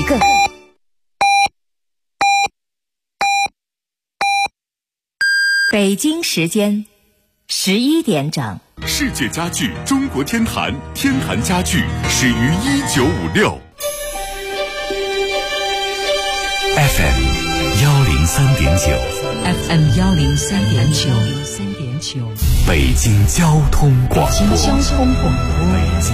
个。北京时间11点整。 世界家具中国天坛，天坛家具始于1956。 FM 103.9 FM 103.9 北京交通广播。 北京交通广播。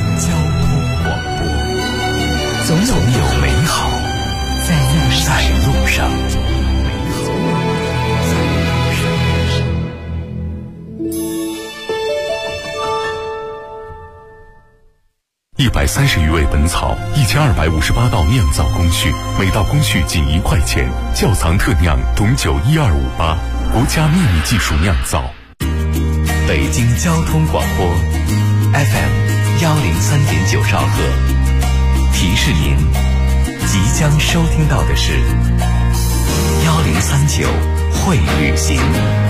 总有美好在路上。130余味本草，1258道酿造工序，每道工序仅1块钱。窖藏特酿董酒12588，国家秘密技术酿造。北京交通广播 FM 103.9兆赫，提示您即将收听到的是1039会旅行。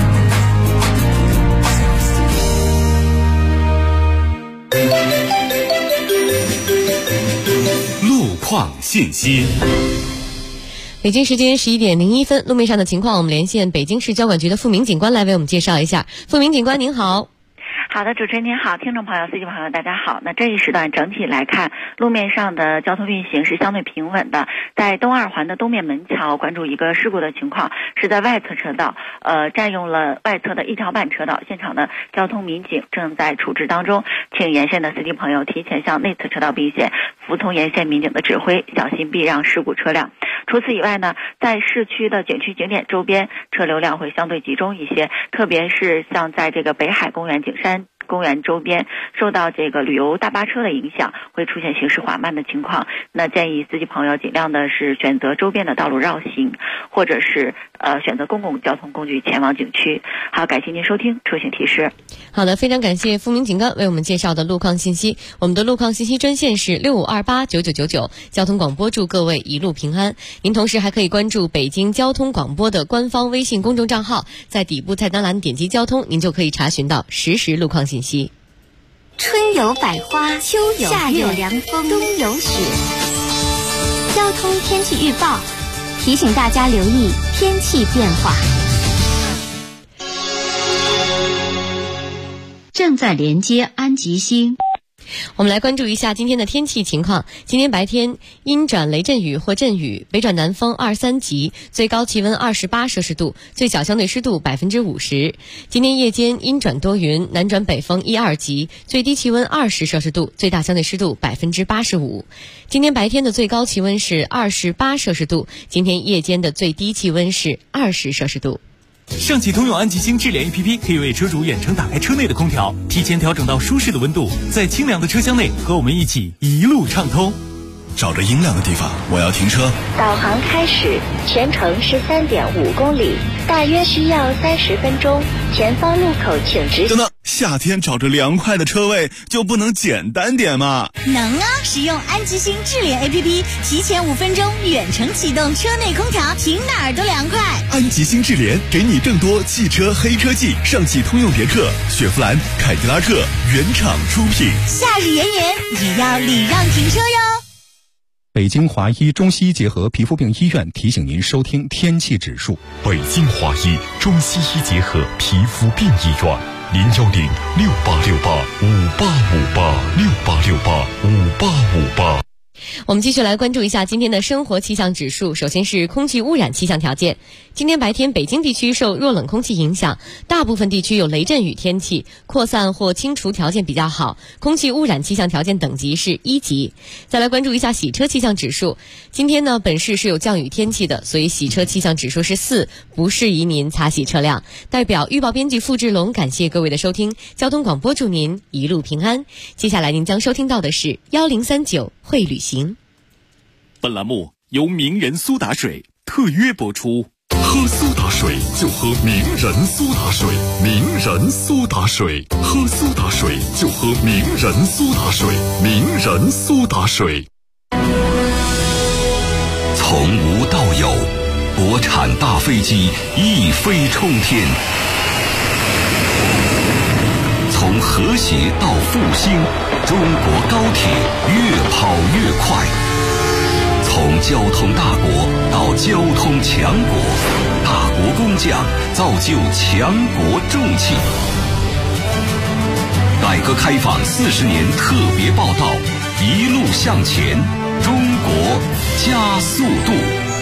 路况信息。 北京时间11点01分，路面上的情况，我们连线北京市交管局的付明警官来为我们介绍一下。付明警官您好。 好的，主持人您好，听众朋友、司机朋友大家好。那这一时段整体来看，路面上的交通运行是相对平稳的。在东二环的东面门桥关注一个事故的情况，是在外侧车道，占用了外侧的一条半车道，现场的交通民警正在处置当中，请沿线的司机朋友提前向内侧车道避险，服从沿线民警的指挥，小心避让事故车辆。除此以外呢，在市区的景区景点周边，车流量会相对集中一些，特别是像在这个北海公园、景山公园周边，受到这个旅游大巴车的影响，会出现行驶缓慢的情况。那建议司机朋友尽量的是选择周边的道路绕行，或者是选择公共交通工具前往景区。好，感谢您收听出行提示。 好的，非常感谢付明警官为我们介绍的路况信息。我们的路况信息专线是65289999，交通广播祝各位一路平安。您同时还可以关注北京交通广播的官方微信公众账号，在底部菜单栏点击交通，您就可以查询到实时路况信息。 春有百花，秋有夏有凉风，冬有雪。交通天气预报提醒大家留意天气变化。 正在连接安吉星。 我们来关注一下今天的天气情况。今天白天阴转雷阵雨或阵雨，北转南风2、3级，最高气温28摄氏度，最小相对湿度50%。今天夜间阴转多云，南转北风1、2级，最低气温20摄氏度，最大相对湿度85%。今天白天的最高气温是28摄氏度，今天夜间的最低气温是20摄氏度。 上汽通用安吉星智联 APP 可以为车主远程打开车内的空调，提前调整到舒适的温度，在清凉的车厢内和我们一起一路畅通。 找着阴凉的地方，我要停车。 导航开始，全程13.5公里，大约需要30分钟。前方路口请直行。 等等，夏天找着凉快的车位就不能简单点吗？ 能啊！使用安吉星智联 APP， 提前5分钟远程启动车内空调，停哪儿都凉快。 安吉星智联给你更多汽车黑科技，上汽通用别克、雪佛兰、凯迪拉克原厂出品。 夏日炎炎，也要礼让停车哟。 北京华医中西医结合皮肤病医院提醒您收听天气指数。 北京华医中西医结合皮肤病医院，010-6868-5858，6868-5858。 我们继续来关注一下今天的生活气象指数。首先是空气污染气象条件。今天白天北京地区受弱冷空气影响，大部分地区有雷阵雨天气，扩散或清除条件比较好，空气污染气象条件等级是1级。再来关注一下洗车气象指数。今天呢，本市是有降雨天气的，所以洗车气象指数是4，不适宜您擦洗车辆。代表预报编辑付志龙感谢各位的收听，交通广播祝您一路平安。接下来您将收听到的是1039会旅行。 本栏目由名人苏打水特约播出。喝苏打水就喝名人苏打水，名人苏打水，喝苏打水就喝名人苏打水，名人苏打水。 从无到有，国产大飞机一飞冲天；从和谐到复兴，中国高铁越跑越快。从从交通大国到交通强国，大国工匠造就强国重器。改革开放40年特别报道，一路向前，中国加速度。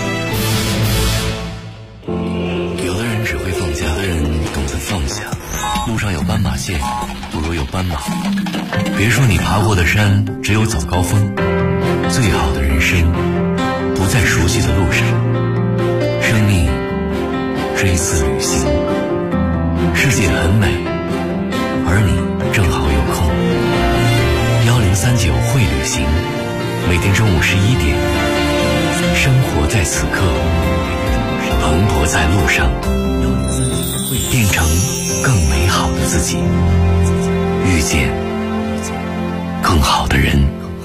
有的人只会放下，有的人懂得放下。路上有斑马线，不如有斑马。别说你爬过的山只有早高峰，最好的人生不在熟悉的路上。生命是一次旅行，世界很美，而你正好有空。1039会旅行，每天中午11点，生活在此刻，蓬勃在路上，变成更美好的自己，遇见更好的人。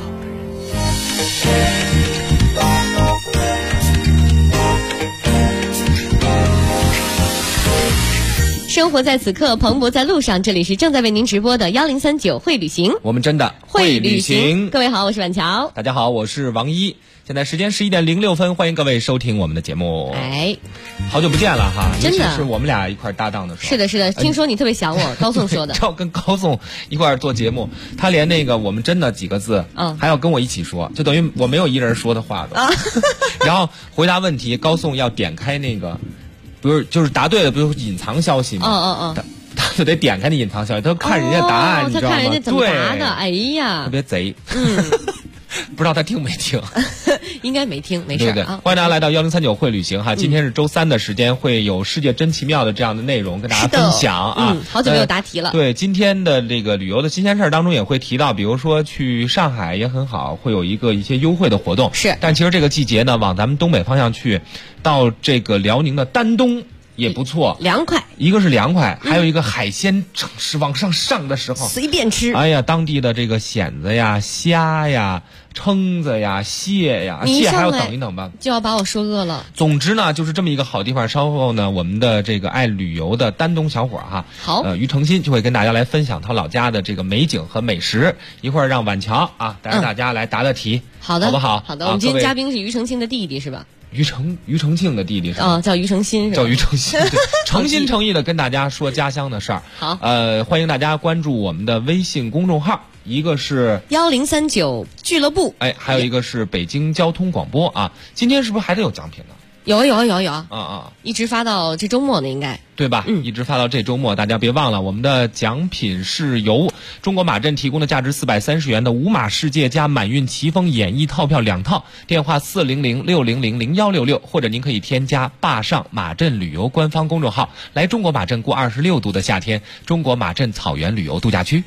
生活在此刻，蓬勃在路上。这里是正在为您直播的1039会旅行， 我们真的会旅行。 各位好，我是婉乔。 大家好，我是王一。现在时间11点06分，欢迎各位收听我们的节目。 哎， 好久不见了哈， 真的是我们俩一块搭档的时候。 是的，是的，听说你特别想我，高颂说的。 要跟高颂一块做节目，他连那个我们真的几个字，还要跟我一起说，就等于我没有一人说的话都。然后回答问题，高颂要点开那个，比如就是答对了，比如隐藏消息嘛。他就得点开那隐藏消息，他看人家答案，你知道吗？ 他看人家怎么答的，哎呀， 特别贼。不知道他听没听？ 应该没听，没事。 对，欢迎大家来到1039会旅行哈。今天是周3的时间，会有世界真奇妙的这样的内容跟大家分享啊。 好久没有答题了。 对，今天的这个旅游的新鲜事儿当中也会提到，比如说去上海也很好，会有一些优惠的活动。 是， 但其实这个季节呢，往咱们东北方向去，到这个辽宁的丹东也不错， 凉快。 一个是凉快，还有一个海鲜是往上的时候随便吃。 哎呀，当地的这个蚬子呀、虾呀、蛏子呀、蟹呀，蟹还要等一等吧， 就要把我说饿了。 总之呢，就是这么一个好地方。稍后呢，我们的这个爱旅游的丹东小伙哈， 好， 于诚心就会跟大家来分享他老家的这个美景和美食。一会儿让婉乔啊带着大家来答题， 好的， 好不好？ 好的，我们今天嘉宾是于诚心的弟弟是吧？ 于承庆的弟弟是吧？ 叫于诚心是吧？ 叫于诚心，对，诚心诚意的跟大家说家乡的事儿。 好， 欢迎大家关注我们的微信公众号，一个是 1039俱乐部， 还有一个是北京交通广播啊。今天是不是还得有奖品呢？ 有一直发到这周末呢，应该对吧？一直发到这周末，大家别忘了，我们的奖品是由中国马镇提供的价值430元的五马世界加满运奇峰演艺套票2套，电话400-600-0166，或者您可以添加坝上马镇旅游官方公众号，来中国马镇过26度的夏天，中国马镇草原旅游度假区。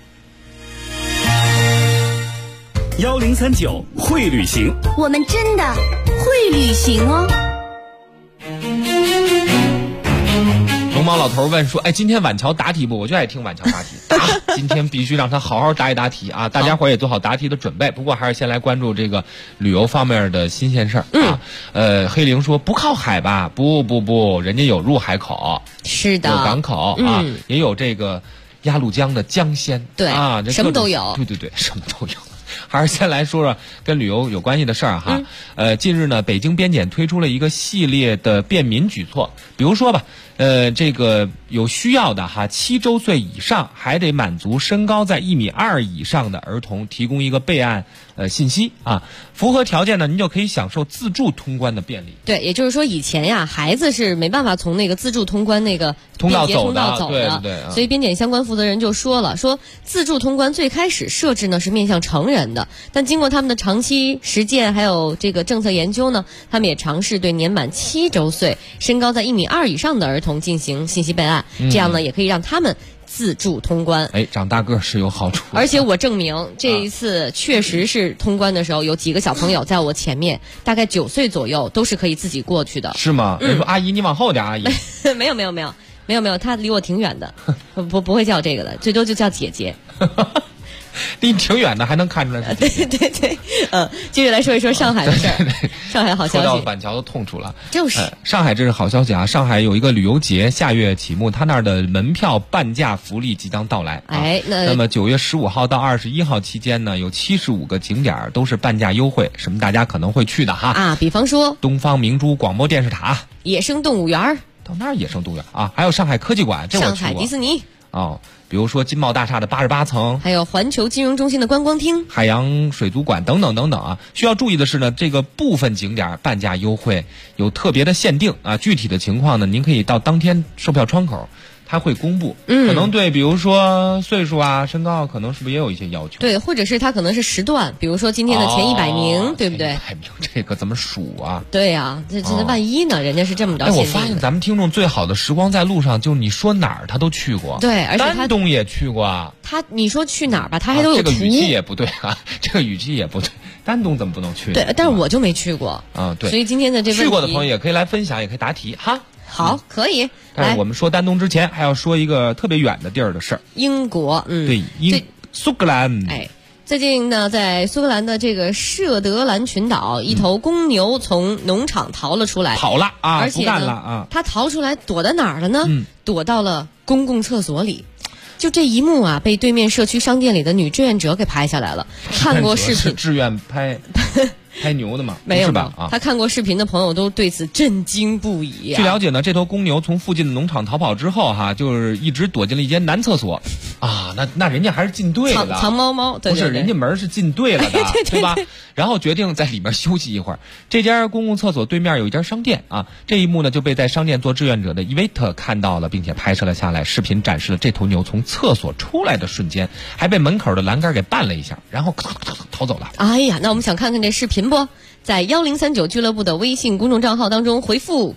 1039会旅行， 我们真的会旅行哦。 龙猫老头问说：“今天婉乔答题不？我就爱听婉乔答题。今天必须让他好好答一答题啊！大家伙也做好答题的准备。不过还是先来关注这个旅游方面的新鲜事儿啊。黑灵说不靠海吧？不，人家有入海口， 是的， 有港口啊，也有这个鸭绿江的江鲜， 对啊， 什么都有。 对，什么都有。”还是先来说说跟旅游有关系的事儿哈。近日呢，北京边检推出了一个系列的便民举措，比如说吧，这个有需要的哈，7周岁以上还得满足身高在1.2米以上的儿童提供一个备案信息啊，符合条件呢，您就可以享受自助通关的便利。 对，也就是说以前呀，孩子是没办法从那个自助通关那个通道走的， 对， 所以边检相关负责人就说了，说自助通关最开始设置呢是面向成人的，但经过他们的长期实践还有这个政策研究呢，他们也尝试对年满7周岁、身高在1.2米以上的儿童进行信息备案，这样呢也可以让他们自助通关。 长大个是有好处。 而且我证明这一次确实是通关的时候，有几个小朋友在我前面，大概9岁左右，都是可以自己过去的。 是吗？人说阿姨你往后点，阿姨。 没有，他离我挺远的，不会叫这个的，最多就叫姐姐。 离你挺远的还能看出来。 对对对，接着来说一说上海的事儿。上海好消息， 说到板桥的痛处了。 就是、 上海这是好消息啊！上海有一个旅游节下月启幕，他那儿的门票半价福利即将到来。那么9月15号到21号期间呢，有75个景点都是半价优惠，什么大家可能会去的哈啊，比方说东方明珠广播电视塔、 野生动物园， 到那儿野生动物园啊，还有上海科技馆，这我去过。 上海迪士尼哦。比如说金茂大厦的88层， 还有环球金融中心的观光厅、 海洋水族馆等等等等啊。需要注意的是呢，这个部分景点半价优惠有特别的限定啊，具体的情况呢，您可以到当天售票窗口。他会公布，可能对，比如说岁数啊、身高，可能是不是也有一些要求？ 对，或者是他可能是时段，比如说今天的前100名，对不对 ？100名这个怎么数啊？ 对呀，这万一呢？人家是这么着限定的。 我发现咱们听众最好的时光在路上，就是你说哪儿他都去过。 对，而且丹东也去过啊。 你说去哪儿吧，他还都有图。 这个语气也不对啊，这个语气也不对。丹东怎么不能去？ 对，但是我就没去过啊。对， 所以今天的这去过的朋友也可以来分享，也可以答题哈。 好，可以。 但是我们说丹东之前，还要说一个特别远的地儿的事儿。 英国， 对，苏格兰。 最近呢，在苏格兰的这个舍德兰群岛，一头公牛从农场逃了出来， 跑了啊， 而且不干了啊， 它逃出来躲到哪儿了呢？躲到了公共厕所里。就这一幕啊，被对面社区商店里的女志愿者给拍下来了。看过视频是志愿拍牛的吗？ 没有是吧？啊， 他看过视频的朋友都对此震惊不已据了解呢，这头公牛从附近的农场逃跑之后就是一直躲进了一间男厕所啊。那人家还是进对了， 藏猫猫，对不是人家门是进对了的，对吧？然后决定在里面休息一会儿。这家公共厕所对面有一家商店啊，这一幕呢就被在商店做志愿者的伊维特看到了，并且拍摄了下来。视频展示了这头牛从厕所出来的瞬间，还被门口的栏杆给绊了一下，然后逃走了。 哎呀，那我们想看看这视频不？在1039俱乐部的微信公众账号当中回复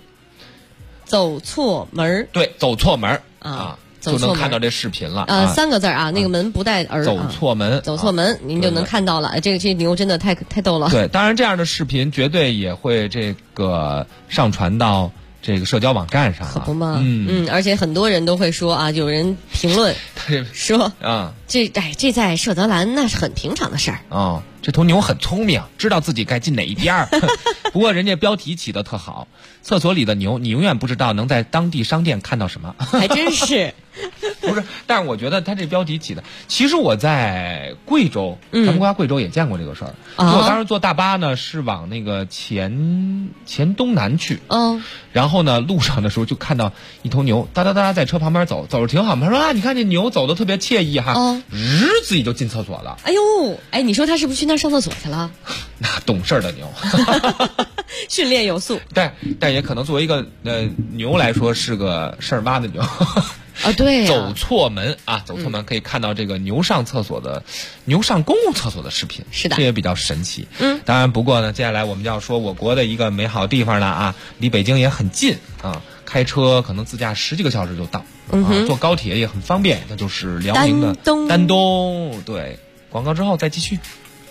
“走错门”， 对，走错门啊， 就能看到这视频了。 3个字啊，那个门不带儿， 走错门， 走错门，您就能看到了。这牛真的太逗了。 对，当然这样的视频绝对也会这个上传到这个社交网站上， 可不吗？而且很多人都会说啊，有人评论说啊， 这在舍德兰那是很平常的事儿啊。这头牛很聪明，知道自己该进哪一边儿。不过人家标题起得特好，厕所里的牛，你永远不知道能在当地商店看到什么。 还真是。 不是，但是我觉得他这标题起的，其实我在贵州，咱们国家贵州也见过这个事儿。我当时坐大巴呢，是往那个前东南去。然后呢，路上的时候就看到一头牛哒哒哒在车旁边走着挺好嘛。说啊，你看这牛走的特别惬意哈，自己就进厕所了。 哎呦，你说他是不是去那上厕所去了？ 那懂事的牛， 训练有素。 但也可能作为一个牛来说是个事儿妈的牛。 啊，对， 走错门啊，走错门可以看到这个牛上公共厕所的视频， 是的， 这也比较神奇。当然，不过呢，接下来我们就要说我国的一个美好地方了啊，离北京也很近啊，开车可能自驾10几个小时就到，坐高铁也很方便，那就是辽宁的丹东。对，广告之后再继续。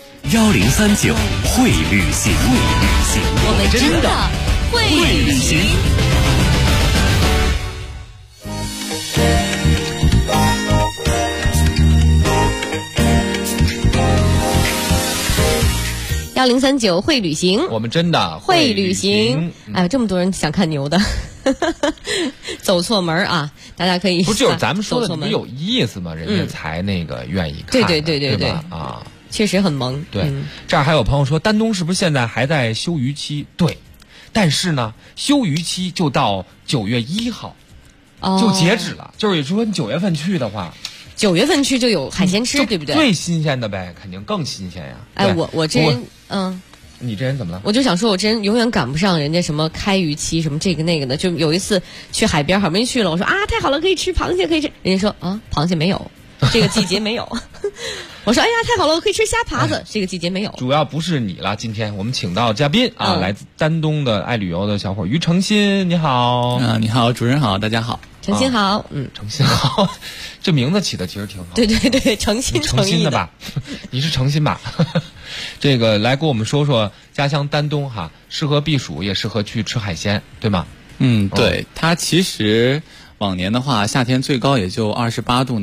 1039会旅行， 我们真的会旅行。1039会旅行， 我们真的会旅行。哎，这么多人想看牛的，走错门啊！大家可以不就是咱们说的不有意思吗？人家才那个愿意看， 对吧？啊， 确实很萌。 对，这儿还有朋友说，丹东是不是现在还在休渔期？对，但是呢，休渔期就到9月1号，就截止了。就是说，你9月份去的话。 9月份去就有海鲜吃，对不对？ 最新鲜的呗，肯定更新鲜呀。 哎，我这人， 你这人怎么了？ 我就想说，我这人永远赶不上人家什么开渔期，什么这个那个的。就有一次去海边，好不容易去了，我说啊，太好了，可以吃螃蟹，可以吃。人家说啊，螃蟹没有，这个季节没有。我说哎呀，太好了，我可以吃虾爬子，这个季节没有。 主要不是你了，今天我们请到嘉宾啊，来自丹东的爱旅游的小伙于诚心，你好。 你好，主持人好，大家好。 诚心好， 诚心好，这名字起的其实挺好。 对，诚心的吧？你是诚心吧？这个来跟我们说说家乡丹东哈，适合避暑，也适合去吃海鲜，对吗？ 对，它其实往年的话，夏天最高也就28度那样，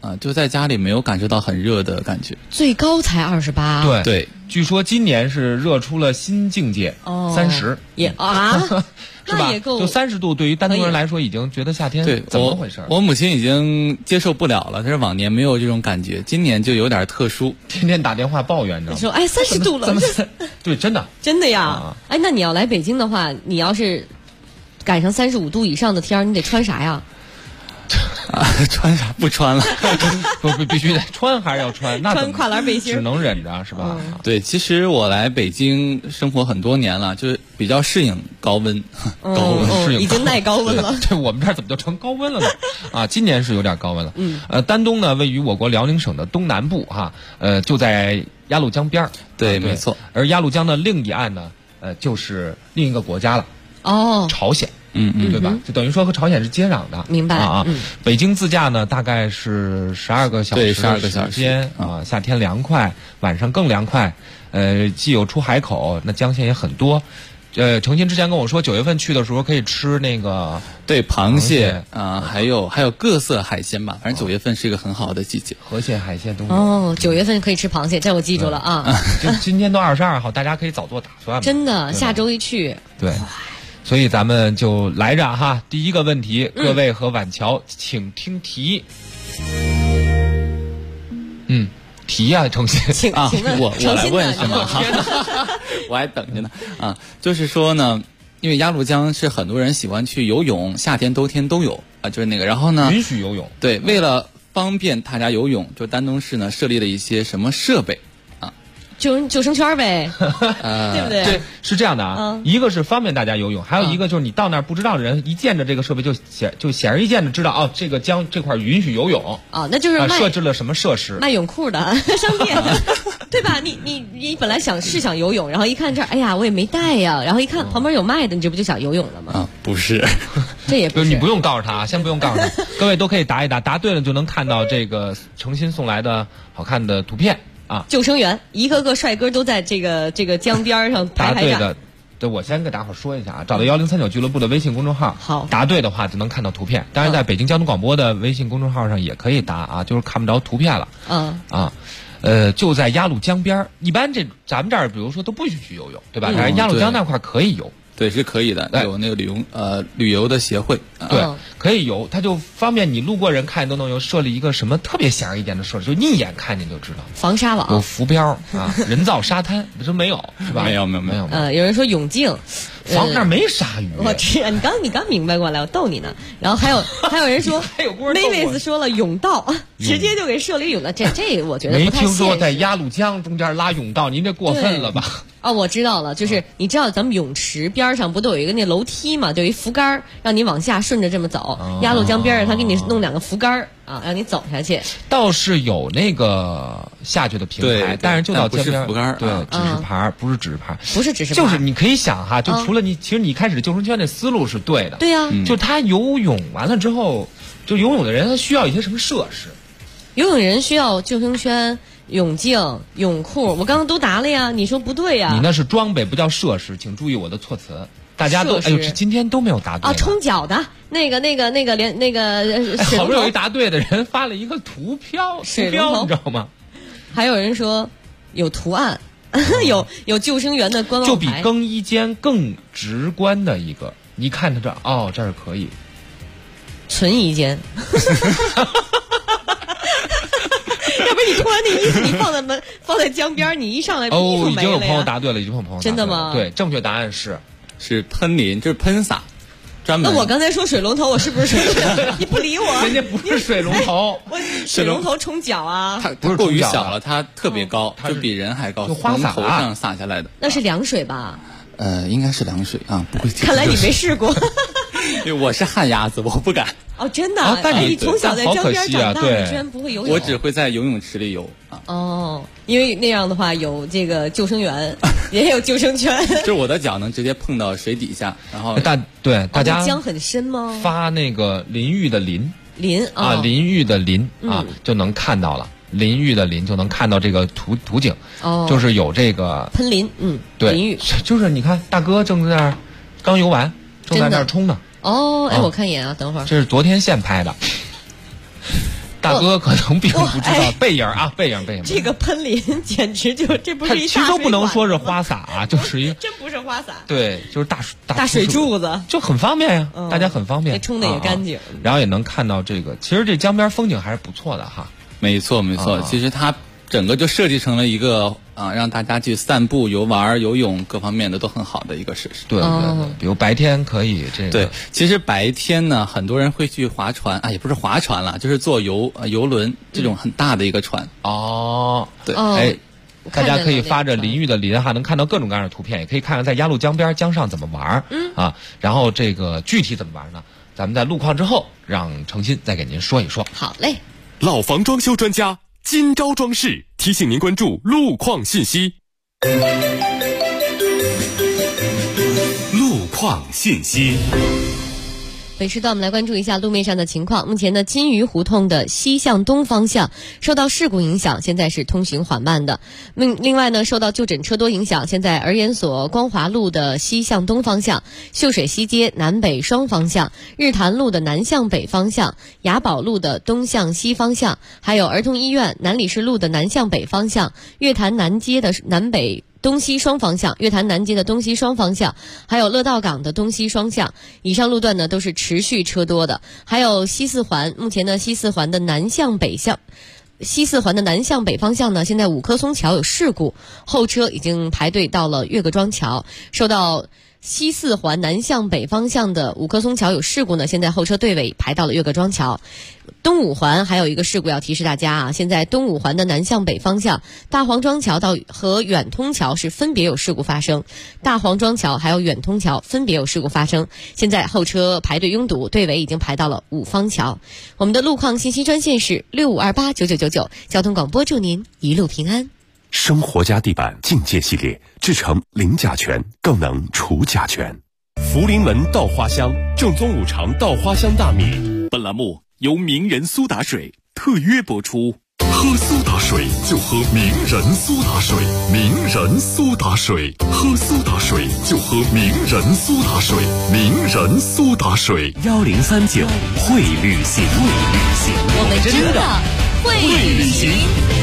就在家里没有感受到很热的感觉。 最高才28。 对，据说今年是热出了新境界，30 也啊， 是吧？ 也够， 就30度，对于丹东人来说，已经觉得夏天怎么回事？ 我母亲已经接受不了了，她说往年没有这种感觉，今年就有点特殊， 天天打电话抱怨，你知道吗？ 说哎，30度了， 对，真的呀。哎，那你要来北京的话，你要是赶上35度以上的天儿，你得穿啥呀？ 穿啥不穿了？ 不必须得穿，还是要穿？那穿跨栏背心， 只能忍着，是吧？ 对，其实我来北京生活很多年了，就是比较适应高温， 适应已经耐高温了。 对，我们这儿怎么就成高温了呢？啊，今年是有点高温了。丹东呢，位于我国辽宁省的东南部就在鸭绿江边儿。 对，没错。 而鸭绿江的另一岸呢，就是另一个国家了。朝鲜。对吧？就等于说和朝鲜是接壤的。 明白北京自驾呢，大概是12个小时的时间啊。夏天凉快，晚上更凉快。既有出海口，那江鲜也很多。程鑫之前跟我说，9月份去的时候可以吃那个螃蟹啊，还有各色海鲜吧。反正9月份是一个很好的季节， 河蟹、海鲜都有。 9月份可以吃螃蟹，这我记住了啊。 就今天都22号，大家可以早做打算。 真的，下周一去。 对。所以咱们就来着哈，第一个问题，各位和婉乔，请听题。题呀，程鑫啊，我来问是吗？我还等着呢啊，就是说呢，因为鸭绿江是很多人喜欢去游泳，夏天、冬天都有啊，就是那个，然后呢， 允许游泳。 对，为了方便大家游泳，就丹东市呢设立了一些什么设备？ 救生圈呗，对不对？ 对，是这样的啊。一个是方便大家游泳，还有一个就是你到那儿不知道的人，一见着这个设备就显而易见的知道这个江这块允许游泳那就是设置了什么设施？ 卖泳裤的商店，对吧？你本来想游泳，然后一看这儿，哎呀，我也没带呀，然后一看旁边有卖的，你这不就想游泳了吗？ 不是， 这也不是， 你不用告诉他，先不用告诉他，各位都可以答一答，答对了就能看到这个程鑫送来的好看的图片。 救生员一个个帅哥都在这个江边上排排站。对，我先跟大伙说一下找到1039俱乐部的微信公众号， 好， 答对的话就能看到图片。当然，在北京交通广播的微信公众号上也可以答就是看不着图片了。就在鸭绿江边，一般咱们这儿比如说都不许去游泳，对吧？但是鸭绿江那块可以游。 对，是可以的，有那个旅游的协会， 对，可以游，它就方便你路过人看都能游。设立一个什么特别显而易见的设施，就一眼看见就知道， 防沙网， 有浮标人造沙滩，你说没有是吧？ 没有。 有人说泳镜， 那儿没鲨鱼。 我天，你刚明白过来，我逗你呢。然后还有人说，Mavis 说了泳道，直接就给设立泳道，这我觉得不太现实。 没听说在鸭绿江中间拉泳道，您这过分了吧？ 我知道了，就是你知道咱们泳池边上不都有一个那楼梯嘛，就有一扶杆让你往下顺着这么走。鸭绿江边上他给你弄2个扶杆让你走下去。 倒是有那个下去的平台，但是就到江边， 扶杆， 对，指示牌不是指示牌， 不是指示牌， 就是你可以想哈，就除了你，其实你一开始救生圈的思路是对的， 对呀， 就他游泳完了之后，就游泳的人他需要一些什么设施？ 游泳人需要救生圈、泳镜、泳裤，我刚刚都答了呀，你说不对呀？ 你那是装备，不叫设施，请注意我的措辞。大家都今天都没有答对冲脚的那个连那个好不容易答对的人发了一个图标，你知道吗？ 还有人说有图案，有救生员的官网牌， 就比更衣间更直观的一个，一看他这儿可以存衣间。要不然你突然那衣服你放在江边，你一上来衣服没了呀。 已经有朋友答对了， 真的吗？ 对，正确答案是喷淋，就是喷洒。专门。 那我刚才说水龙头，我是不是水龙头？你不理我。 人家不是水龙头， 我水龙头冲脚啊。 它过于小了，它特别高，就比人还高，从头上洒下来的。 那是凉水吧？ 应该是凉水啊，不会。 看来你没试过。 因为我是旱鸭子，我不敢。 哦，真的？但你从小在江边长大，你居然不会游泳？ 我只会在游泳池里游啊。 哦，因为那样的话有这个救生员，也有救生圈。 就是我的脚能直接碰到水底下，然后大家江很深吗？ 发那个淋浴的淋啊， 淋浴的淋啊，就能看到了。淋浴的淋就能看到这个图景，就是有这个喷淋， 对， 淋浴就是你看大哥正在那儿刚游完，正在那儿冲呢。 哦，哎，我看一眼啊，等会儿。 这是昨天现拍的。 大哥可能并不知道背影啊，背影。 这个喷淋简直就这不是一大水管， 其实都不能说是花洒啊，就是一真不是花洒， 对，就是大水柱子， 就很方便呀，大家很方便， 冲的也干净， 然后也能看到这个，其实这江边风景还是不错的哈。 没错，其实它整个就设计成了一个让大家去散步、游玩、游泳各方面的都很好的一个设施。 对，比如白天可以这个。 对，其实白天呢，很多人会去划船也不是划船了，就是坐游轮这种很大的一个船。对， 大家可以发着淋浴的淋哈，能看到各种各样的图片，也可以看看在鸭绿江边江上怎么玩然后这个具体怎么玩呢？咱们在路况之后，让程鑫再给您说一说。 好嘞， 老房装修专家今朝装饰提醒您关注路况信息。路况信息。 本时段我们来关注一下路面上的情况。目前呢，金鱼胡同的西向东方向受到事故影响，现在是通行缓慢的。另外呢，受到就诊车多影响，现在儿研所光华路的西向东方向、秀水西街南北双方向、日坛路的南向北方向、雅宝路的东向西方向，还有儿童医院南礼士路的南向北方向、月坛南街的南北东西双方向、月坛南街的东西双方向，还有乐道港的东西双向，以上路段呢都是持续车多的。还有西四环，目前呢西四环的南向北方向呢，现在五棵松桥有事故，后车已经排队到了岳各庄桥。受到西四环南向北方向的五棵松桥有事故呢，现在后车队尾排到了岳各庄桥。东五环还有一个事故要提示大家现在东五环的南向北方向，大黄庄桥和远通桥是分别有事故发生，大黄庄桥还有远通桥分别有事故发生，现在后车排队拥堵，队尾已经排到了五方桥。我们的路况信息专线是65289999，交通广播祝您一路平安。 生活家地板境界系列，制成零甲醛，更能除甲醛。福临门稻花香，正宗五常稻花香大米。本栏目由名人苏打水特约播出。喝苏打水就喝名人苏打水，名人苏打水，喝苏打水就喝名人苏打水，名人苏打水。 1039会旅行， 我们真的会旅行。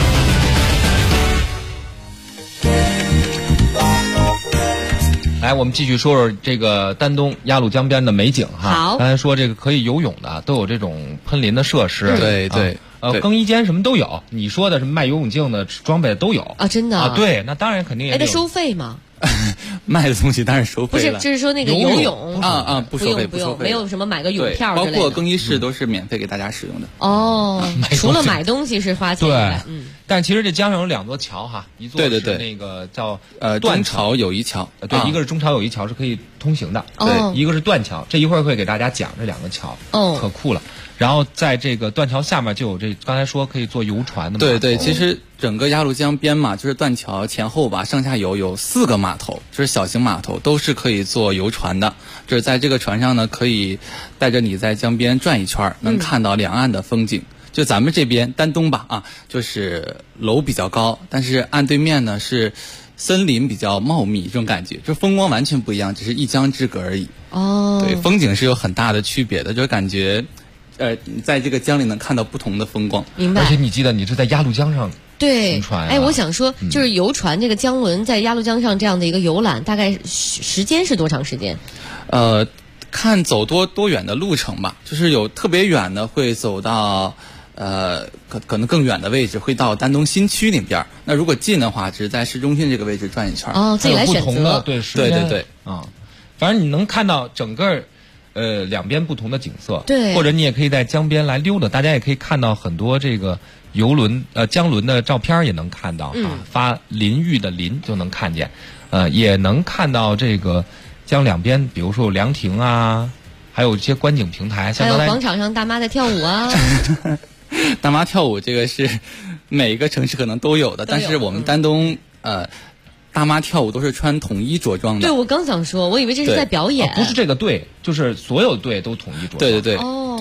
来，我们继续说说这个丹东鸭绿江边的美景哈。 好， 刚才说这个可以游泳的都有这种喷淋的设施， 对， 更衣间什么都有。你说的什么卖游泳镜的装备都有啊？真的对，那当然肯定也得收费吗？ 卖的东西当然收费了， 不是，就是说那个游泳不收费， 不用，没有什么买个泳票之类的，包括更衣室都是免费给大家使用的。 除了买东西是花钱的。 但其实这江上有两座桥哈，一座是那个叫中朝友谊桥， 对，一个是中朝友谊桥是可以通行的，对，一个是断桥，这一会儿会给大家讲这两个桥，可酷了。然后在这个断桥下面就有这刚才说可以坐游船的码头。 对，其实整个鸭绿江边嘛，就是断桥前后吧，上下游有4个码头，就是小型码头，都是可以坐游船的。就是在这个船上呢，可以带着你在江边转一圈，能看到两岸的风景。就咱们这边丹东吧就是楼比较高，但是岸对面呢是森林比较茂密，这种感觉，就风光完全不一样，只是一江之隔而已。对，风景是有很大的区别的，就感觉你在这个江里能看到不同的风光。 明白。 而且你记得你是在鸭绿江上行船我想说，就是游船这个江轮在鸭绿江上这样的一个游览，大概时间是多长时间？ 看走多远的路程吧，就是有特别远的会走到可能更远的位置会到丹东新区那边。那如果近的话，只是在市中心这个位置转一圈。 自己来选择。 对反正你能看到整个两边不同的景色。 对， 或者你也可以在江边来溜达，大家也可以看到很多这个江轮的照片，也能看到发淋浴的淋就能看见，也能看到这个江两边，比如说有凉亭还有一些观景平台， 还有广场上大妈在跳舞大妈跳舞这个是每个城市可能都有的，但是我们丹东大妈跳舞都是穿统一着装的。 对，我刚想说，我以为这是在表演。 不是这个队，就是所有队都统一着装。 对，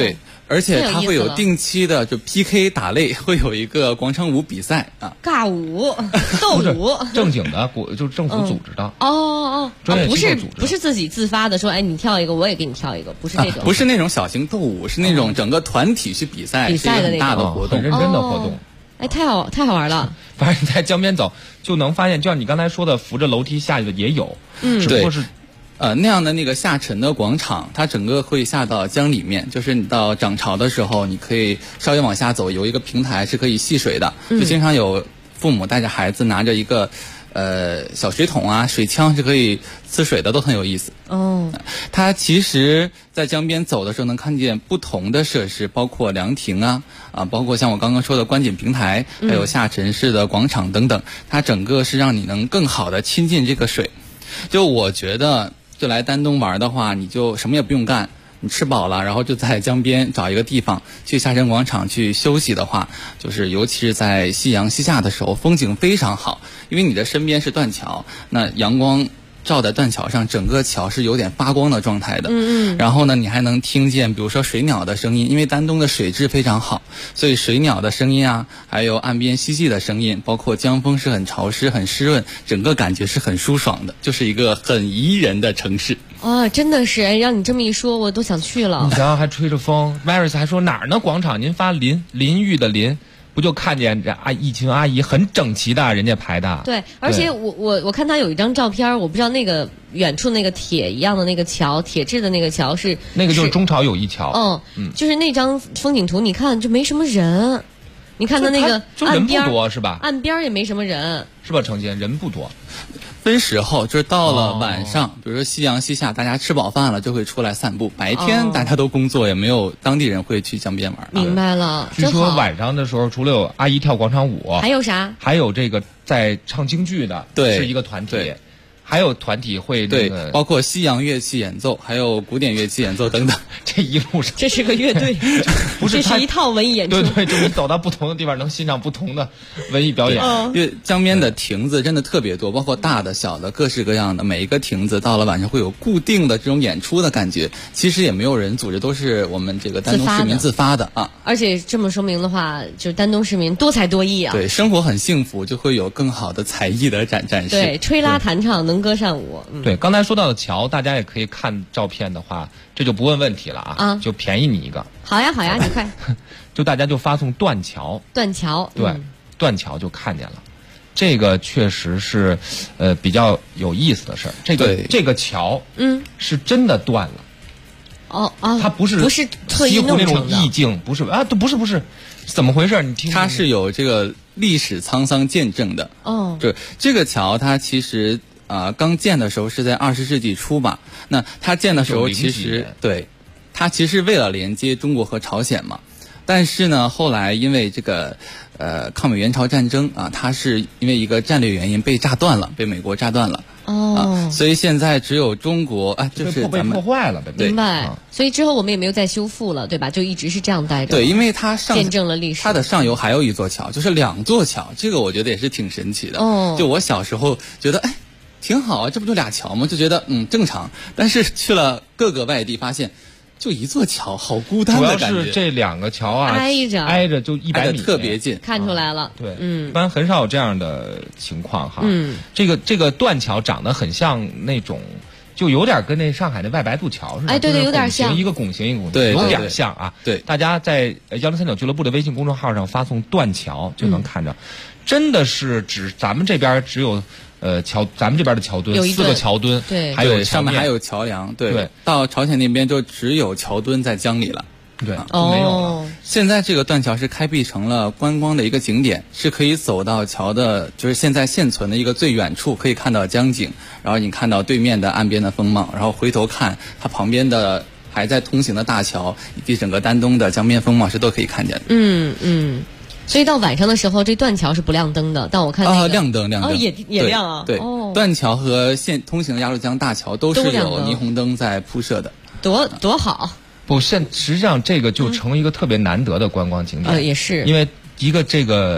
而且它会有定期的就 PK 打擂，会有一个广场舞比赛啊， 尬舞、斗舞， 正经的就政府组织的。 不是自己自发的说，哎，你跳一个，我也给你跳一个，不是这种， 不是那种小型斗舞，是那种整个团体去比赛的那种很大的活动， 很认真的活动。 哎，太好玩了！ 反正你在江边走，就能发现，就像你刚才说的，扶着楼梯下去的也有，只不过是。 那样的那个下沉的广场，它整个会下到江里面，就是你到涨潮的时候，你可以稍微往下走，有一个平台是可以戏水的，就经常有父母带着孩子拿着一个小水桶啊、水枪是可以呲水的，都很有意思。它其实在江边走的时候能看见不同的设施，包括凉亭啊，包括像我刚刚说的观景平台，还有下沉式的广场等等，它整个是让你能更好的亲近这个水。就我觉得。就来丹东玩的话，你就什么也不用干，你吃饱了，然后就在江边找一个地方去下沉广场去休息的话，就是尤其是在夕阳西下的时候，风景非常好，因为你的身边是断桥，那阳光照在断桥上，整个桥是有点发光的状态的。然后呢，你还能听见比如说水鸟的声音，因为丹东的水质非常好，所以水鸟的声音啊，还有岸边嬉戏的声音，包括江风是很潮湿很湿润，整个感觉是很舒爽的，就是一个很宜人的城市。 真的是，让你这么一说，我都想去了。 你想想还吹着风 ，Maris 还说哪儿呢？广场您发淋浴的淋。不就看见这一群阿姨很整齐的，人家排的。 对，而且我看他有一张照片，我不知道那个远处那个铁一样的那个桥，铁质的那个桥是那个就是中朝友谊桥。 就是那张风景图，你看就没什么人。你看他那个岸边不多是吧？ 岸边也没什么人， 是吧？程姐，人不多。 分时候就是到了晚上，比如说夕阳西下，大家吃饱饭了就会出来散步。白天大家都工作，也没有当地人会去江边玩。 明白了。 据说晚上的时候，除了有阿姨跳广场舞， 还有啥？ 还有这个在唱京剧的， 对， 是一个团体。还有团体会对，包括西洋乐器演奏，还有古典乐器演奏等等。 这一路上， 这是个乐队， 不是这是一套文艺演出。 对，就你走到不同的地方，能欣赏不同的文艺表演。 因为江边的亭子真的特别多，包括大的、小的，各式各样的。每一个亭子到了晚上会有固定的这种演出的感觉。其实也没有人组织，都是我们这个丹东市民自发的啊。 而且这么说明的话，就丹东市民多才多艺啊。 对，生活很幸福，就会有更好的才艺的展示。 对，吹拉弹唱，能歌善舞。 对，刚才说到的桥，大家也可以看照片的话，这就不问问题了啊，就便宜你一个。 好呀，你快。 就大家就发送断桥。 断桥。 对，断桥就看见了，这个确实是比较有意思的事儿。这个桥，是真的断了。它不是特意弄那种意境，不是啊，都不是，怎么回事？你听， 它是有这个历史沧桑见证的。就这个桥，它其实。刚建的时候是在20世纪初吧。那它建的时候其实它其实为了连接中国和朝鲜嘛。但是呢，后来因为这个抗美援朝战争啊，它是因为一个战略原因被炸断了，被美国炸断了。所以现在只有中国就是被破坏了， 明白。所以之后我们也没有再修复了，对吧？就一直是这样待着。 对，因为它见证了历史。 它的上游还有一座桥，就是2座桥，这个我觉得也是挺神奇的。就我小时候觉得，挺好啊，这不就俩桥吗？就觉得正常。但是去了各个外地，发现就一座桥，好孤单的感觉。 主要是这2个桥啊，挨着就100米， 特别近， 看出来了。 对，一般很少有这样的情况哈。这个断桥长得很像那种，就有点跟那上海的外白渡桥似的。 对，有点像， 一个拱形一个拱形， 对， 有点像啊。 对， 大家在103.9俱乐部的微信公众号上发送断桥就能看着，真的是咱们这边只有。咱们这边的桥墩4个桥墩， 对， 还有上面还有桥梁，对，到朝鲜那边就只有桥墩在江里了， 对，没有了。 现在这个断桥是开辟成了观光的一个景点，是可以走到桥的，就是现在现存的一个最远处，可以看到江景，然后你看到对面的岸边的风貌，然后回头看它旁边的还在通行的大桥，以及整个丹东的江边风貌是都可以看见的。 所以到晚上的时候，这断桥是不亮灯的。但我看亮灯也亮啊。 对，断桥和通行的鸭绿江大桥都是有霓虹灯在铺设的。 多好！ 不，实际上这个就成一个特别难得的观光景点。 也是， 因为一个这个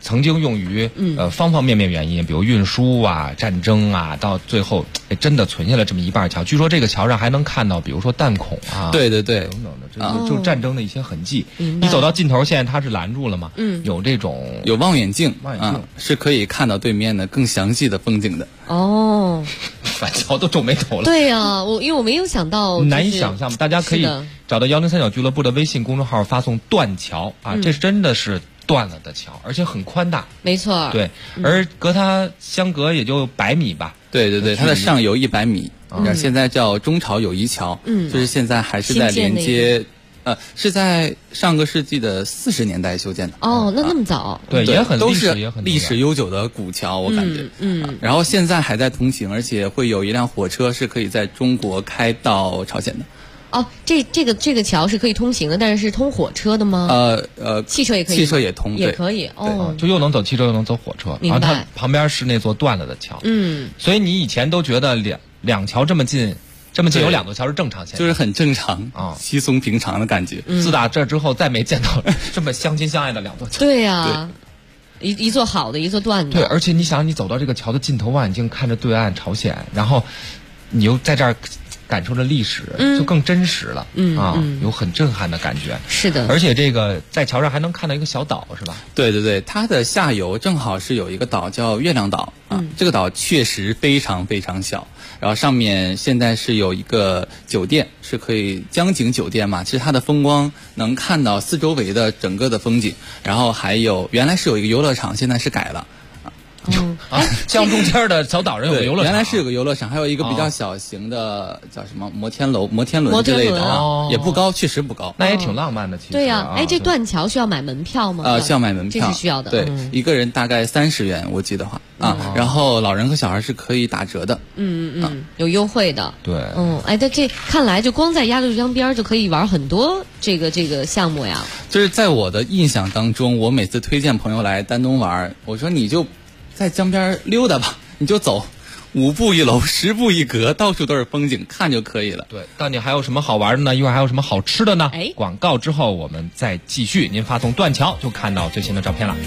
曾经用于方方面面原因，比如运输啊、战争啊，到最后真的存下了这么一半桥。据说这个桥上还能看到，比如说弹孔啊， 对等等的，就战争的一些痕迹。你走到尽头线，它是拦住了嘛？有这种有望远镜，是可以看到对面的更详细的风景的。 哦， 反桥都皱眉头了。 对呀，因为我没有想到， 难以想象。大家可以找到103小俱乐部的微信公众号，发送断桥啊，这真的是断了的桥，而且很宽大。 没错。 对，而它相隔也就100米吧。 对，它的上游100米，现在叫中朝友谊桥，就是现在还是在连接。是在上个世纪的40年代修建的。 哦，那么早？ 对，也很都是历史悠久的古桥，我感觉。然后现在还在通行，而且会有一辆火车是可以在中国开到朝鲜的。 哦，这个桥是可以通行的，但是通火车的吗？ 汽车也可以， 汽车也通， 也可以。哦， 就又能走汽车又能走火车。 明白。 然后它旁边是那座断了的桥。所以你以前都觉得两桥这么近有2座桥是正常现象， 就是很正常啊，稀松平常的感觉。 自打这之后，再没见到这么相亲相爱的2座桥。 对呀，一座好的，一座断的。 对，而且你想，你走到这个桥的尽头，望远镜看着对岸朝鲜，然后你又在这儿感受着历史，就更真实了。有很震撼的感觉。 是的， 而且这个在桥上还能看到一个小岛，是吧？ 对，它的下游正好是有一个岛叫月亮岛啊，这个岛确实非常非常小。然后上面现在是有一个酒店，是可以江景酒店嘛，其实它的风光能看到四周围的整个的风景。然后还有原来是有一个游乐场，现在是改了。 江中间的小岛上有个游乐场， 原来是有个游乐场，还有一个比较小型的叫什么摩天轮之类的，也不高，确实不高， 那也挺浪漫的。其实对呀，这断桥需要买门票吗？ 需要买门票， 这是需要的。 对，一个人大概30元，我记得话然后老人和小孩是可以打折的。 有优惠的。 对。 但这看来就光在鸭绿江边就可以玩很多这个项目呀。 就是在我的印象当中，我每次推荐朋友来丹东玩，我说你就在江边溜达吧，你就走5步1楼10步1格，到处都是风景，看就可以了。 对，到底还有什么好玩的呢？一会儿还有什么好吃的呢？广告之后我们再继续，您发送断桥就看到最新的照片了。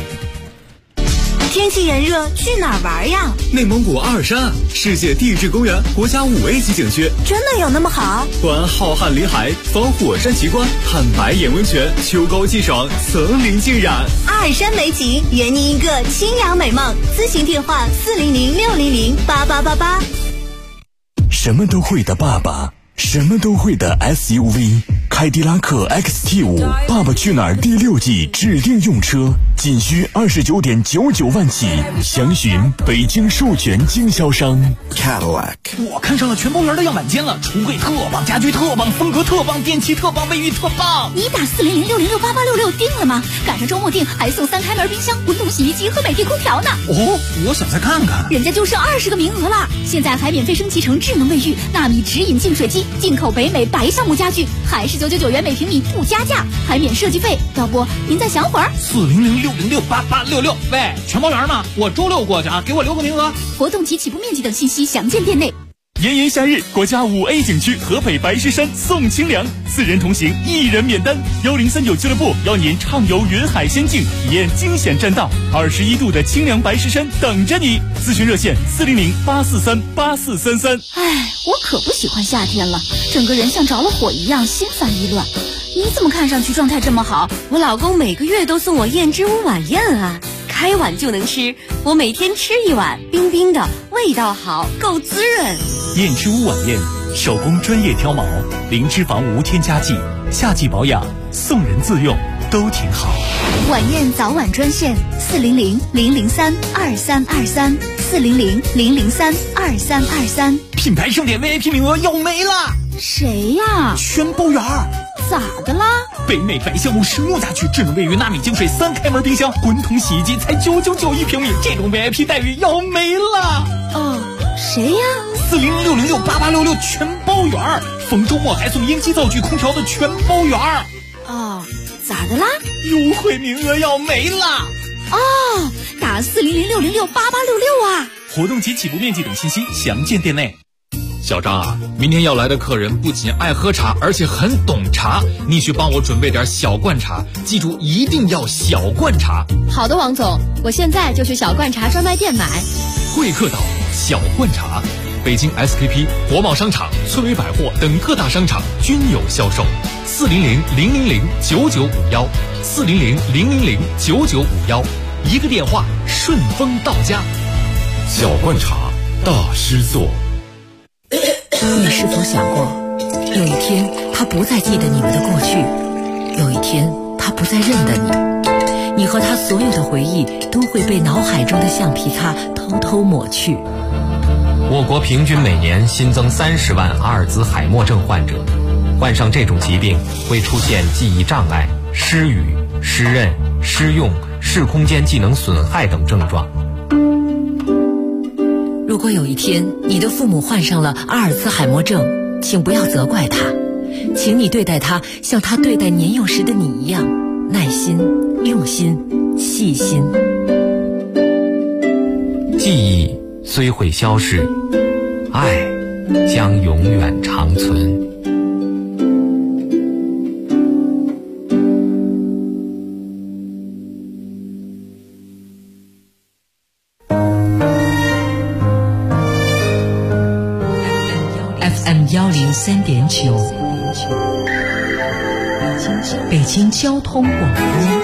天气炎热，去哪儿玩呀？ 内蒙古阿尔山，世界地质公园国家5A 级景区， 真的有那么好？ 观浩瀚林海，访火山奇观，看白眼温泉，秋高气爽，层林尽染。 阿尔山美景，圆你一个清扬美梦。咨询电话400-600-8888。 什么都会的爸爸，什么都会的 SUV， 凯迪拉克 XT5， 爸爸去哪儿第6季指定用车，仅需29.99万起，详询北京授权经销商 Cadillac。 我看上了全包园的样板间了，橱柜特棒，家具特棒，风格特棒，电器特棒，卫浴特棒。 你打400-600-8866定了吗？赶上周末订还送3开门冰箱、滚筒洗衣机和美的空调呢。 我想再看看。 人家就剩20个名额了，现在还免费升级成智能卫浴、纳米直饮净水机，进口北美白橡木家具，还是999元每平米不加价，还免设计费。要不您再想会儿 ？400-600-8866。喂，全包园呢？我周6过去啊，给我留个名额。 活动及起步面积等信息详见店内。 炎炎夏日，国家5A 景区河北白石山送清凉，4人同行1人免单。1039俱乐部邀您畅游云海仙境，体验惊险栈道，21度的清凉白石山等着你。咨询热线400-843-8433。 我可不喜欢夏天了，整个人像着了火一样，心烦意乱。你怎么看上去状态这么好？ 我老公每个月都送我燕之屋晚宴啊，开碗就能吃，我每天吃1碗，冰冰的，味道好，够滋润。 燕之屋晚宴，手工专业挑毛，零脂肪无添加剂，夏季保养，送人自用都挺好。 晚宴早晚专线400-003-2323 400-003-2323。 品牌盛典 VIP 名额要没了。 谁呀？ 全包园。 咋的啦？ 北美白橡木实木家具，智能卫浴，纳米净水，3开门冰箱，滚筒洗衣机才999一平米，这种 VIP 待遇要没了。 谁呀 ？400-600-8866全包园，逢周末还送烟机灶具空调的全包园。 咋的啦？ 优惠名额要没了。 打400-600-8866啊！ 活动及起步面积等信息详见店内。 小张啊，明天要来的客人不仅爱喝茶，而且很懂茶，你去帮我准备点小罐茶，记住一定要小罐茶。 好的，王总，我现在就去小罐茶专卖店买。 会客岛小罐茶，北京 SKP、国贸商场、村委百货等各大商场均有销售。400-000-9951，400-000-9951，一个电话，顺丰到家。 小罐茶，大师做。 你是否想过，有一天他不再记得你们的过去，有一天他不再认得你，你和他所有的回忆都会被脑海中的橡皮擦偷偷抹去。 我国平均每年新增30万阿尔兹海默症患者，患上这种疾病会出现记忆障碍、失语、失认、失用、视空间技能损害等症状。 如果有一天你的父母患上了阿尔兹海默症，请不要责怪他，请你对待他像他对待年幼时的你一样，耐心、用心、细心。 记忆虽会消逝，爱将永远长存。 103.9，北京交通广播，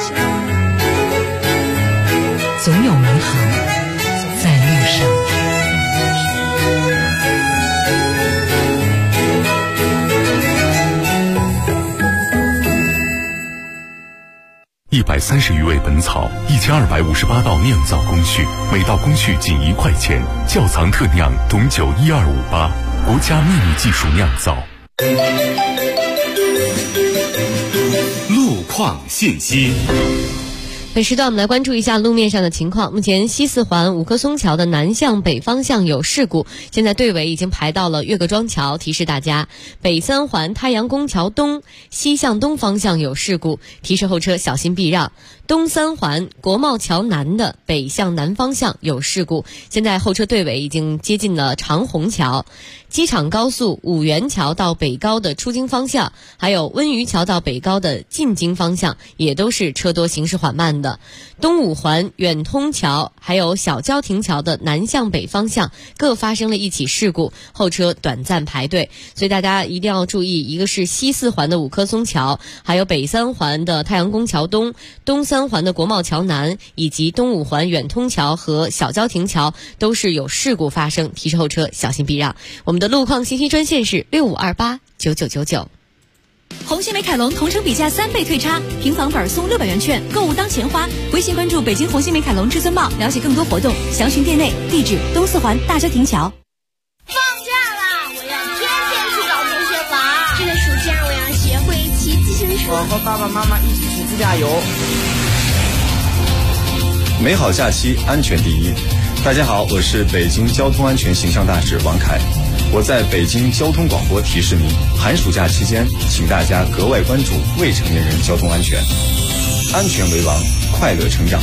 总有美好在路上。 130余味本草，1258道酿造工序，每道工序仅1块钱。窖藏特酿董酒12588，国家秘密技术酿造。 路况信息。 本时段我们来关注一下路面上的情况。目前西四环五棵松桥的南向北方向有事故，现在队尾已经排到了岳各庄桥，提示大家。北三环太阳宫桥东西向东方向有事故，提示后车小心避让。东三环国贸桥南的北向南方向有事故，现在后车队尾已经接近了长虹桥。机场高速五元桥到北高的出京方向，还有温榆桥到北高的进京方向也都是车多行驶缓慢的。东五环远通桥还有小郊亭桥的南向北方向各发生了一起事故，后车短暂排队，所以大家一定要注意，一个是西四环的五棵松桥，还有北三环的太阳宫桥东、东三环的国贸桥南以及东五环远通桥和小郊亭桥都是有事故发生，提示后车小心避让。我们的路况信息专线是65289999。 红星美凯龙同城比价3倍退差，平房本送600元券，购物当钱花。微信关注北京红星美凯龙至尊报，了解更多活动，详询店内。地址东四环大郊亭桥。 放假了，我要天天去搞同学玩。这个暑假我要学会骑自行车。 我和爸爸妈妈一起去自驾游。 美好假期，安全第一。大家好，我是北京交通安全形象大使王凯。我在北京交通广播提示您，寒暑假期间，请大家格外关注未成年人交通安全，安全为王，快乐成长。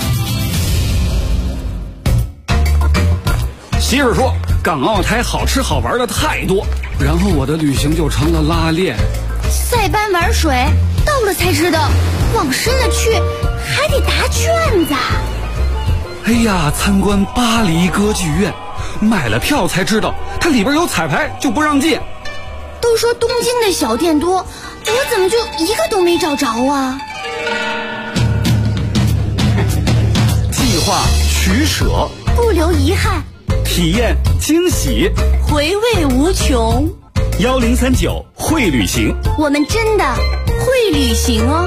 媳妇说，港澳台好吃好玩的太多，然后我的旅行就成了拉练。 塞班玩水，到了才知道，往深了去还得答卷子。 哎呀，参观巴黎歌剧院，买了票才知道它里边有彩排，就不让进。 都说东京的小店多，我怎么就一个都没找着啊？ 计划取舍， 不留遗憾， 体验惊喜， 回味无穷。 1039会旅行， 我们真的会旅行哦。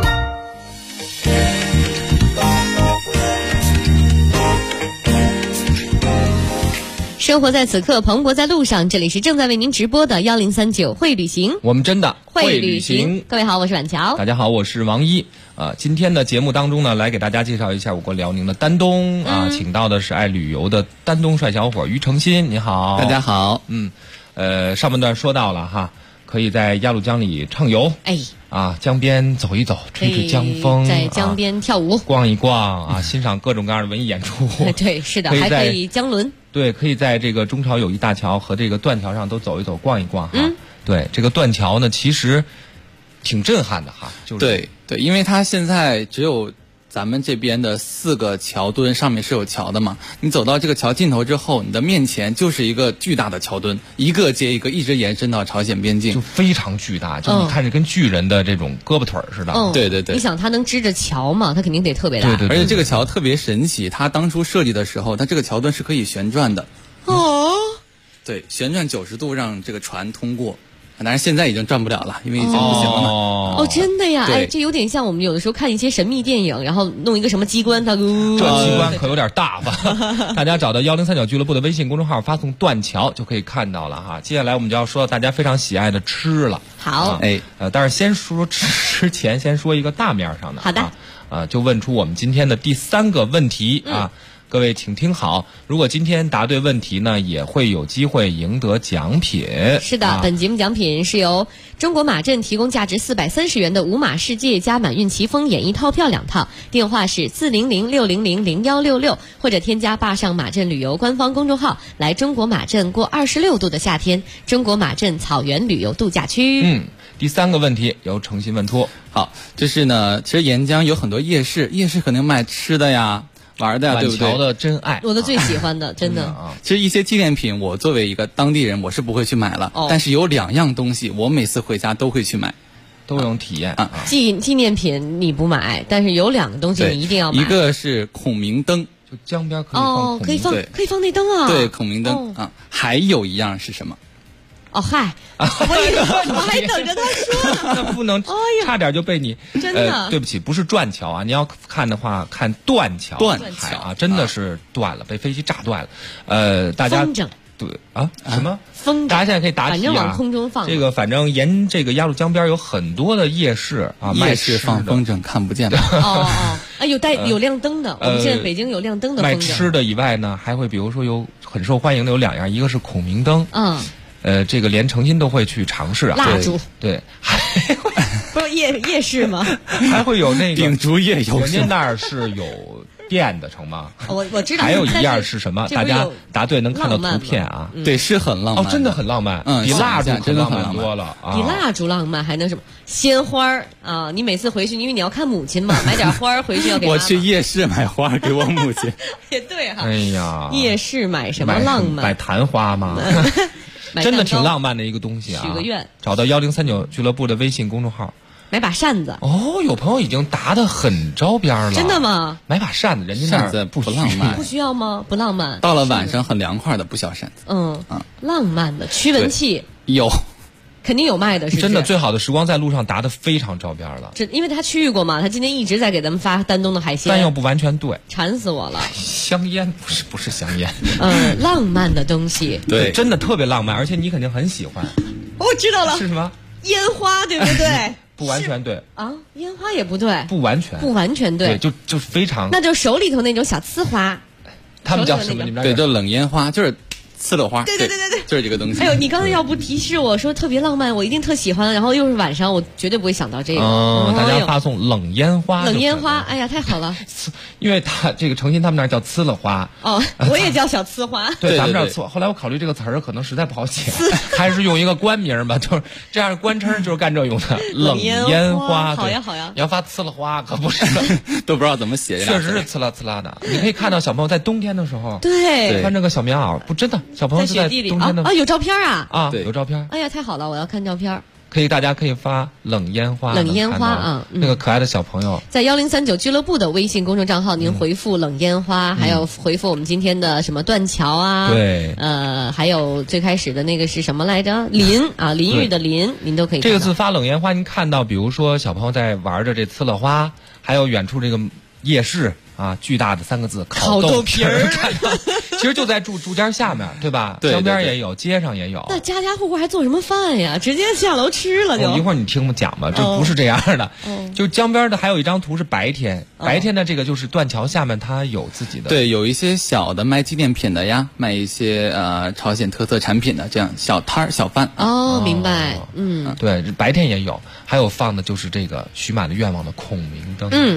生活在此刻，蓬勃在路上。这里是正在为您直播的1039会旅行， 我们真的会旅行。各位好，我是婉乔。 大家好，我是王一。今天的节目当中呢，来给大家介绍一下我国辽宁的丹东请到的是爱旅游的丹东帅小伙于成新。你好。 大家好。 上半段说到了哈，可以在鸭绿江里畅游，江边走一走，吹吹江风， 在江边跳舞， 逛一逛欣赏各种各样的文艺演出。 对，是的，还可以江轮。 对，可以在这个中朝友谊大桥和这个断桥上都走一走、逛一逛哈。对，这个断桥呢，其实挺震撼的哈。就是对，因为它现在只有咱们这边的4个桥墩上面是有桥的嘛，你走到这个桥尽头之后，你的面前就是一个巨大的桥墩，一个接一个，一直延伸到朝鲜边境， 就非常巨大，就你看着跟巨人的这种胳膊腿似的。 对， 你想它能支着桥嘛，它肯定得特别大。 对，而且这个桥特别神奇，它当初设计的时候，它这个桥墩是可以旋转的。对，旋转90度让这个船通过。当然现在已经转不了了，因为已经不行了嘛。 真的呀！哎，这有点像我们有的时候看一些神秘电影，然后弄一个什么机关，它这机关可有点大吧？大家找到103.9俱乐部的微信公众号，发送“断桥”就可以看到了哈。接下来我们就要说到大家非常喜爱的吃了。 好， 但是先说吃之前，先说一个大面上的。 好的。 就问出我们今天的第3个问题啊。各位请听好，如果今天答对问题呢，也会有机会赢得奖品。 是的，本节目奖品是由中国马镇提供价值430元的五马世界加满运奇风演艺套票2套，电话是400-600-0166，或者添加坝上马镇旅游官方公众号，来中国马镇过26度的夏天，中国马镇草原旅游度假区。 第3个问题由诚心问出。 好，就是呢，其实沿江有很多夜市肯定卖吃的呀。玩的呀，对不对？ 板桥的真爱， 我的最喜欢的，真的。 其实一些纪念品，我作为一个当地人，我是不会去买了。但是有2样东西，我每次回家都会去买， 都有体验。 纪念品你不买，但是有2个东西你一定要买。 一个是孔明灯， 就江边可以放孔明灯， 可以放那灯啊。 对，孔明灯啊。还有一样是什么？ 我还等着他说呢。 那不能，差点就被你真的。 对不起，不是转桥啊！你要看的话，看断桥。 断桥啊，真的是断了，被飞机炸断了。大家对啊，什么风筝？ 大家现在可以答题啊。 反正往空中放。 这个反正沿这个鸭绿江边有很多的夜市啊， 夜市放风筝看不见的。 有亮灯的。我们现在北京有亮灯的风筝。 卖吃的以外呢，还会比如说有很受欢迎的有2样，一个是孔明灯。这个连诚心都会去尝试啊。 蜡烛。 对，还会不是夜市吗？ 还会有那个秉烛夜游。 人家那儿是有电的，成吗？ 我知道。 还有一样是什么？大家答对能看到图片啊。 对，是很浪漫。 真的很浪漫。比蜡烛真的浪漫多了啊。 比蜡烛浪漫还能什么？鲜花啊！你每次回去，因为你要看母亲嘛，买点花回去要给妈妈。 我去夜市买花给我母亲。 也对哈。 哎呀， 夜市买什么浪漫？ 买昙花吗？真的挺浪漫的一个东西啊！ 许个愿， 找到1039俱乐部的微信公众号， 买把扇子。 有朋友已经答得很招边了。 真的吗？ 买把扇子，人家扇子不浪漫， 不需要吗？不浪漫。 到了晚上很凉快的，不需要扇子。 浪漫的驱蚊器有。 肯定有卖的，是真的。最好的时光在路上答得非常招边了。 因为他去过嘛，他今天一直在给咱们发丹东的海鲜， 但又不完全对， 馋死我了。 香烟不是香烟， 浪漫的东西， 对， 真的特别浪漫，而且你肯定很喜欢。 我知道了， 是什么？ 烟花，对不对？ 不完全对啊，烟花也不对， 不完全对， 就非常。 那就手里头那种小呲花， 他们叫什么？你们对，叫冷烟花，就是呲了花。 对， 就是这个东西。 哎呦，你刚才要不提示我说特别浪漫，我一定特喜欢，然后又是晚上，我绝对不会想到这个。 大家发送冷烟花。 冷烟花，哎呀，太好了。 因为他这个诚心他们那儿叫呲了花。 我也叫小呲花。 对，咱们这儿错。后来我考虑这个词儿可能实在不好写，还是用一个官名吧，就是这样官称就是干这用的。冷烟花。 好呀。 你要发呲了花可不是， 都不知道怎么写。 确实是呲啦呲啦的。你可以看到小朋友在冬天的时候， 对， 穿这个小棉袄，不真的小朋友在雪地里有照片啊，有照片。 哎呀，太好了，我要看照片。 大家可以发冷烟花啊，那个可爱的小朋友在1039俱乐部的微信公众账号，您回复冷烟花，还有回复我们今天的什么断桥啊， 对， 还有最开始的那个是什么来着？淋浴的淋，您都可以。 这个字发冷烟花，您看到，比如说小朋友在玩着这呲了花，还有远处这个夜市啊，巨大的3个字烤豆皮儿，其实就在柱间下面，对吧？ 对， 江边也有，街上也有。 那家家户户还做什么饭呀？直接下楼吃了就。 一会儿你听我讲吧，这不是这样的。就江边的还有一张图是白天，白天的这个就是断桥下面它有自己的。 对，有一些小的卖纪念品的呀，卖一些朝鲜特色产品的这样小摊儿小贩。 明白。 对，白天也有，还有放的就是这个许满了愿望的孔明灯。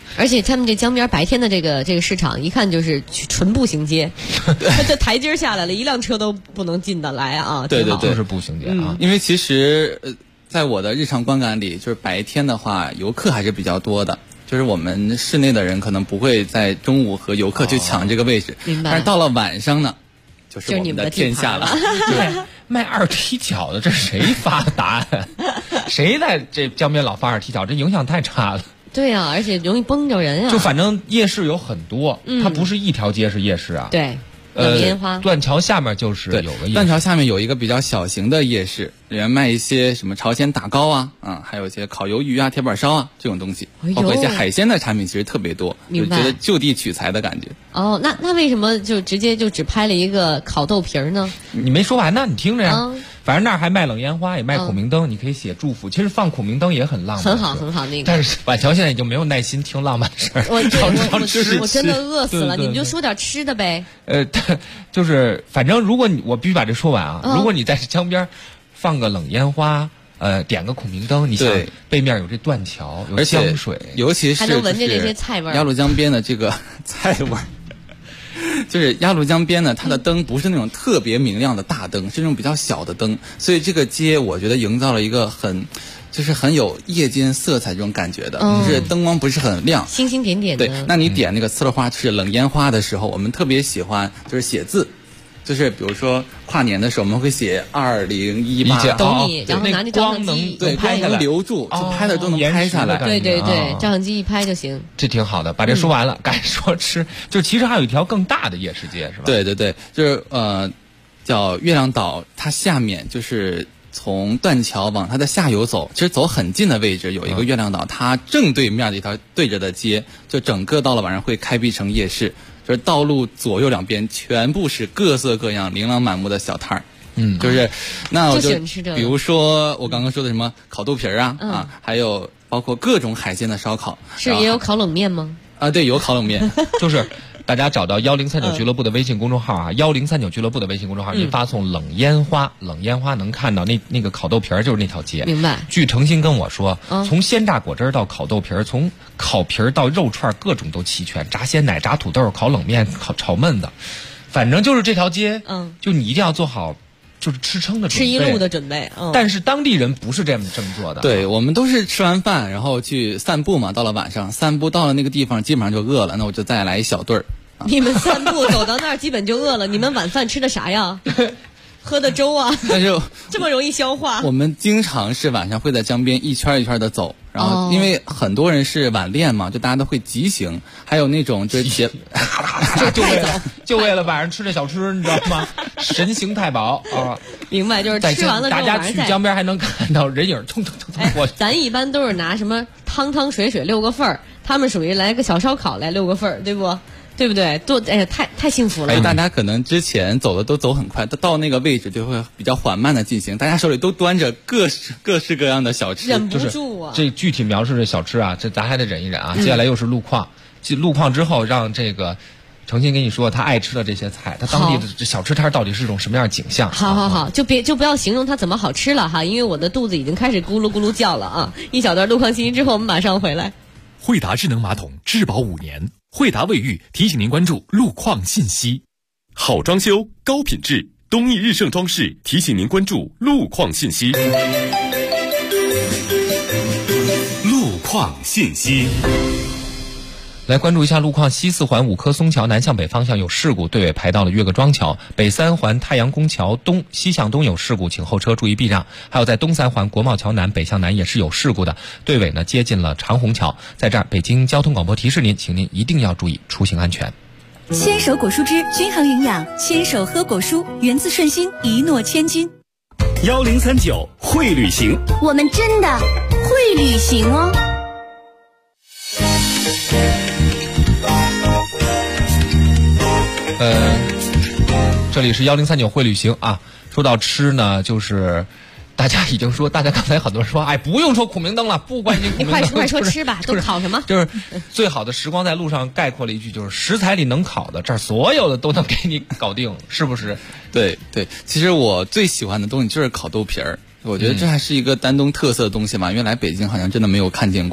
而且他们这江边白天的这个市场，一看就是纯步行街，这台阶下来了，一辆车都不能进得来啊。 对对对， 就是步行街啊。 因为其实在我的日常观感里，就是白天的话，游客还是比较多的。就是我们室内的人可能不会在中午和游客去抢这个位置， 明白。 但是到了晚上呢，就是我们的天下了。 对，卖二踢脚的，这谁发的答案？谁在这江边老发二踢脚？这影响太差了。 对啊，而且容易崩着人啊。 就反正夜市有很多，它不是一条街是夜市啊。 对。冷烟花， 断桥下面就是有个夜市。 断桥下面有一个比较小型的夜市，里面卖一些什么朝鲜打糕啊，还有一些烤鱿鱼啊、铁板烧啊这种东西，包括一些海鲜的产品，其实特别多，就觉得就地取材的感觉。 哦，那为什么就直接就只拍了一个烤豆皮儿呢？ 你没说完呢，你听着呀。反正那儿还卖冷烟花，也卖孔明灯，你可以写祝福。其实放孔明灯也很浪漫， 很好很好那个。 但是板桥现在已经没有耐心听浪漫的事儿。 我真的饿死了，你们就说点吃的呗。 就是反正如果我必须把这说完啊，如果你在江边放个冷烟花。点个孔明灯，你想背面有这断桥，有江水， 尤其是还能闻见这些菜味儿。 鸭绿江边的这个菜味儿。就是鸭绿江边呢，它的灯不是那种特别明亮的大灯，是那种比较小的灯，所以这个街我觉得营造了一个很有夜间色彩这种感觉的，就是灯光不是很亮， 星星点点的。 对，那你点那个呲了花是冷烟花的时候，我们特别喜欢就是写字。就是比如说跨年的时候，我们会写2018， 懂你，然后拿那照相机光能留住，就拍的都能拍下来。 对对对，照相机一拍就行。 这挺好的，把这说完了，该说吃。就其实还有一条更大的夜市街，是吧？ 对对对，就是叫月亮岛，它下面就是从断桥往它的下游走，其实走很近的位置有一个月亮岛，它正对面的一条对着的街，就整个到了晚上会开辟成夜市。就是道路左右两边全部是各色各样、琳琅满目的小摊儿，就是那我就比如说我刚刚说的什么烤豆皮儿啊，还有包括各种海鲜的烧烤， 是也有烤冷面吗？ 啊，对，有烤冷面， 就是大家找到1039俱乐部的微信公众号啊，1039俱乐部的微信公众号，您发送冷烟花能看到那个烤豆皮儿就是那条街。 明白。 据诚心跟我说，从鲜榨果汁到烤豆皮儿，从烤皮儿到肉串，各种都齐全，炸鲜奶、炸土豆、烤冷面、炒焖的，反正就是这条街，就你一定要做好。就是吃撑的准备， 吃一路的准备。 但是当地人不是这么做的。 对，我们都是吃完饭然后去散步嘛，到了晚上散步到了那个地方基本上就饿了，那我就再来一小顿儿。 你们散步走到那儿基本就饿了，你们晚饭吃的啥呀？喝的粥啊？ 但是这么容易消化？ 我们经常是晚上会在江边一圈一圈的走，然后因为很多人是晚练嘛，就大家都会急行，还有那种就是就为了晚上吃这小吃，你知道吗？神行太保啊！ 明白，就是吃完了之后， 大家去江边还能看到人影冲过去。 咱一般都是拿什么汤水6个份儿，他们属于来个小烧烤来6个份儿，对不？对不对？太幸福了！ 大家可能之前走的都走很快，到那个位置就会比较缓慢的进行，大家手里都端着各式各样的小吃， 忍不住啊！ 这具体描述这小吃啊，这咱还得忍一忍啊。接下来又是路况，路况之后让这个诚心跟你说他爱吃的这些菜，他当地的这小吃摊到底是一种什么样的景象？ 好，就不要形容它怎么好吃了哈，因为我的肚子已经开始咕噜咕噜叫了啊！一小段路况信息之后，我们马上回来。 惠达智能马桶质保5年。惠达卫浴提醒您关注路况信息。好装修高品质，东益日盛装饰提醒您关注路况信息。路况信息。 来关注一下路况，西4环5棵松桥南向北方向有事故，队尾排到了岳各庄桥；北3环太阳宫桥东西向东有事故，请后车注意避让。还有在东3环国贸桥南北向南也是有事故的，队尾呢接近了长虹桥。在这儿，北京交通广播提示您，请您一定要注意出行安全。 牵手果蔬汁均衡营养，牵手喝果蔬，源自顺心，一诺千金。 1039会旅行， 我们真的会旅行哦。 这里是1039会旅行啊。说到吃呢，就是大家已经说，大家刚才很多人说，哎，不用说孔明灯了，不关心孔明灯， 你快说吃吧，都烤什么？ 就是最好的时光在路上概括了一句，就是食材里能烤的，这儿所有的都能给你搞定，是不是？ 对，其实我最喜欢的东西就是烤豆皮儿，我觉得这还是一个丹东特色的东西嘛，因为来北京好像真的没有看见过。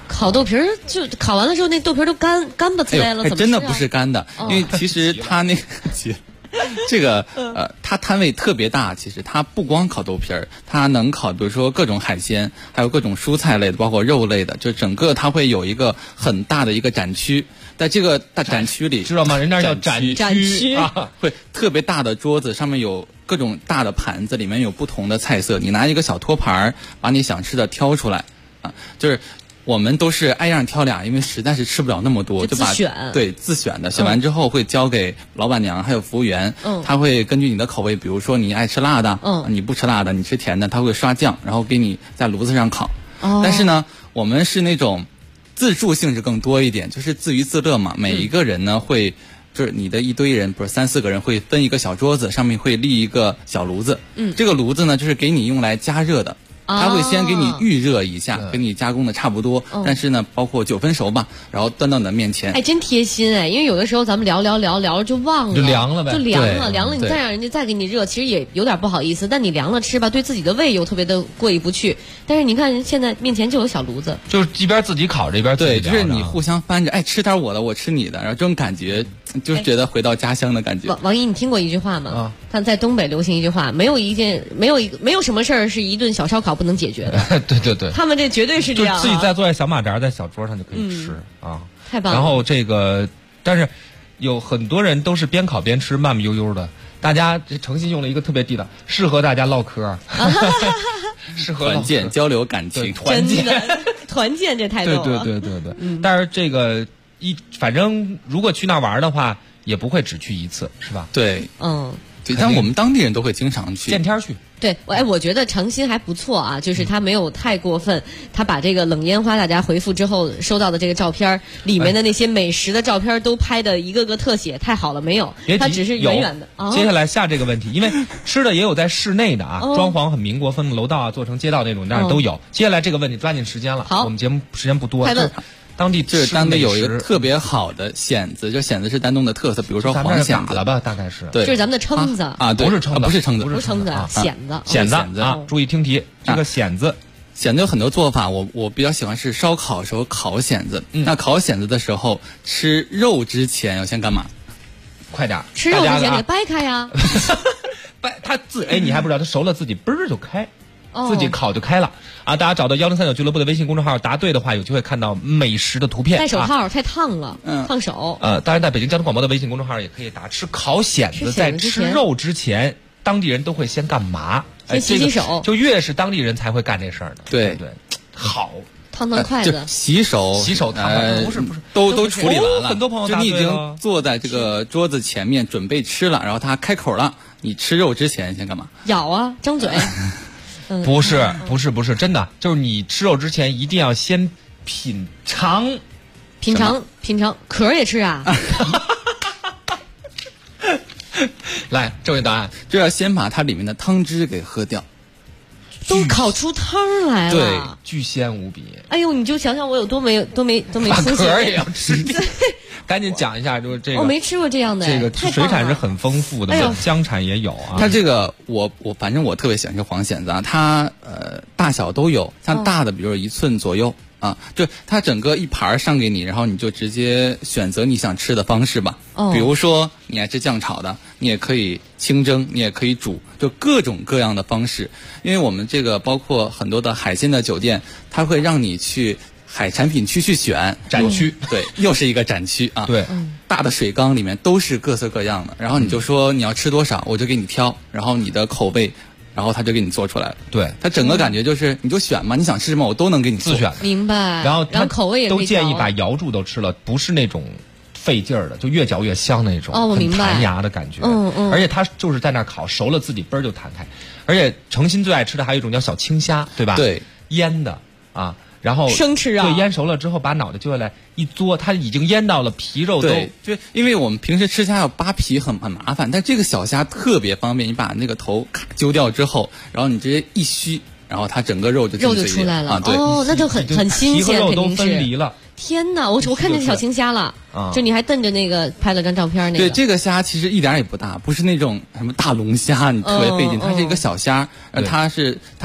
烤豆皮儿就烤完了之后，那豆皮儿都干巴起来了，怎么吃啊？ 真的不是干的，因为其实它那个这个它摊位特别大，其实它不光烤豆皮儿，它能烤比如说各种海鲜，还有各种蔬菜类的，包括肉类的，就整个它会有一个很大的一个展区。在这个大展区里， 知道吗？人家叫展区啊，会特别大的桌子，上面有各种大的盘子，里面有不同的菜色。你拿一个小托盘，把你想吃的挑出来啊，就是我们都是挨样挑俩，因为实在是吃不了那么多， 就把自选的，选完之后会交给老板娘还有服务员，他会根据你的口味，比如说你爱吃辣的，你不吃辣的，你吃甜的，他会刷酱，然后给你在炉子上烤。但是呢，我们是那种自助性质更多一点，就是自娱自乐嘛。每一个人呢会，就是你的一堆人，不是3、4个人会分一个小桌子，上面会立一个小炉子。这个炉子呢就是给你用来加热的。他会先给你预热一下，给你加工的差不多，但是呢，包括9分熟吧，然后端到你的面前。 哎，真贴心哎！因为有的时候咱们聊着就忘了， 就凉了呗， 凉了，你再让人家再给你热，其实也有点不好意思。但你凉了吃吧，对自己的胃又特别的过意不去。但是你看现在面前就有小炉子， 就是一边自己烤着一边自己对，就是你互相翻着，哎，吃点我的，我吃你的，然后这种感觉就是觉得回到家乡的感觉。 王姨，你听过一句话吗？他在东北流行一句话，没有什么事儿是一顿小烧烤不能解决的。 对， 他们这绝对是这样， 就自己再做点小马扎在小桌上就可以吃啊， 太棒了。 然后这个，但是有很多人都是边烤边吃，慢慢悠悠的。大家这诚心用了一个特别地道，适合大家唠嗑，适合团建交流感情， 团建这态度。 对。但是这个反正如果去那玩的话，也不会只去一次，是吧？ 对，对，但我们当地人都会经常去， 见天去。 对，我觉得诚心还不错啊，就是他没有太过分，他把这个冷烟花大家回复之后收到的这个照片里面的那些美食的照片都拍的一个个特写，太好了没有？他只是远远的。 接下来下这个问题，因为吃的也有在室内的啊，装潢很民国风的楼道啊，做成街道那种，那都有。接下来这个问题抓紧时间了，我们节目时间不多， 快问。 当地就是当地有一个特别好的蚬子，就蚬子是丹东的特色，比如说黄蚬子了吧，大概是对， 这是咱们的蛏子啊， 不是蛏子， 不是蛏子， 蚬子啊，注意听题，这个蚬子有很多做法，我比较喜欢是烧烤的时候烤蚬子。那烤蚬子的时候，吃肉之前要先干嘛？ 快点， 吃肉之前给掰开呀， 它你还不知道，它熟了自己嘣儿就开。自己烤就开了啊！大家找到1039俱乐部的微信公众号，答对的话有机会看到美食的图片。 戴手套太烫了，烫手。 当然在北京交通广播的微信公众号也可以答。吃烤蚬子在吃肉之前，当地人都会先干嘛？ 先洗手。 就越是当地人才会干这事儿的。 对， 好， 烫筷子， 洗手， 不是， 都处理完了。 很多朋友答对了。 就你已经坐在这个桌子前面准备吃了，然后他开口了，你吃肉之前先干嘛？ 咬啊，张嘴。 不是，真的就是你吃肉之前一定要先品尝壳也吃啊。 来，正确答案就要先把它里面的汤汁给喝掉， 都烤出汤来了， 对， 巨鲜无比。 哎呦，你就想想我有多没出息， 壳也要吃。赶紧讲一下，就是这个我没吃过这样的， 这个水产是很丰富的，江产也有啊。 它这个反正我特别喜欢吃黄蚬子啊，它大小都有，像大的比如1寸左右啊，就它整个一盘上给你，然后你就直接选择你想吃的方式吧。比如说你爱吃酱炒的，你也可以清蒸，你也可以煮，就各种各样的方式。因为我们这个包括很多的海鲜的酒店，它会让你去海产品区去选展区， 对，又是一个展区啊。 对， 大的水缸里面都是各色各样的，然后你就说你要吃多少，我就给你挑，然后你的口味，然后他就给你做出来了。 对， 他整个感觉就是你就选嘛，你想吃什么我都能给你自选。 明白。 然后口味也都建议把瑶柱都吃了，不是那种费劲儿的，就越嚼越香的那种， 我明白， 很弹牙的感觉。而且它就是在那烤熟了，自己嘣儿就弹开。而且诚心最爱吃的还有一种叫小青虾，对吧？ 对， 腌的啊。然后生吃啊， 对，腌熟了之后把脑袋揪下来一嘬，它已经腌到了皮肉都。 对，就因为我们平时吃虾要扒皮很麻烦，但这个小虾特别方便，你把那个头揪掉之后，然后你直接一吸，然后它整个肉就出来了啊，对， 那就很新鲜， 皮和肉都分离了。 天哪，我看见小青虾了，就你还瞪着那个拍了张照片那个。 对，这个虾其实一点也不大，不是那种什么大龙虾，你特别费劲，它是一个小虾，它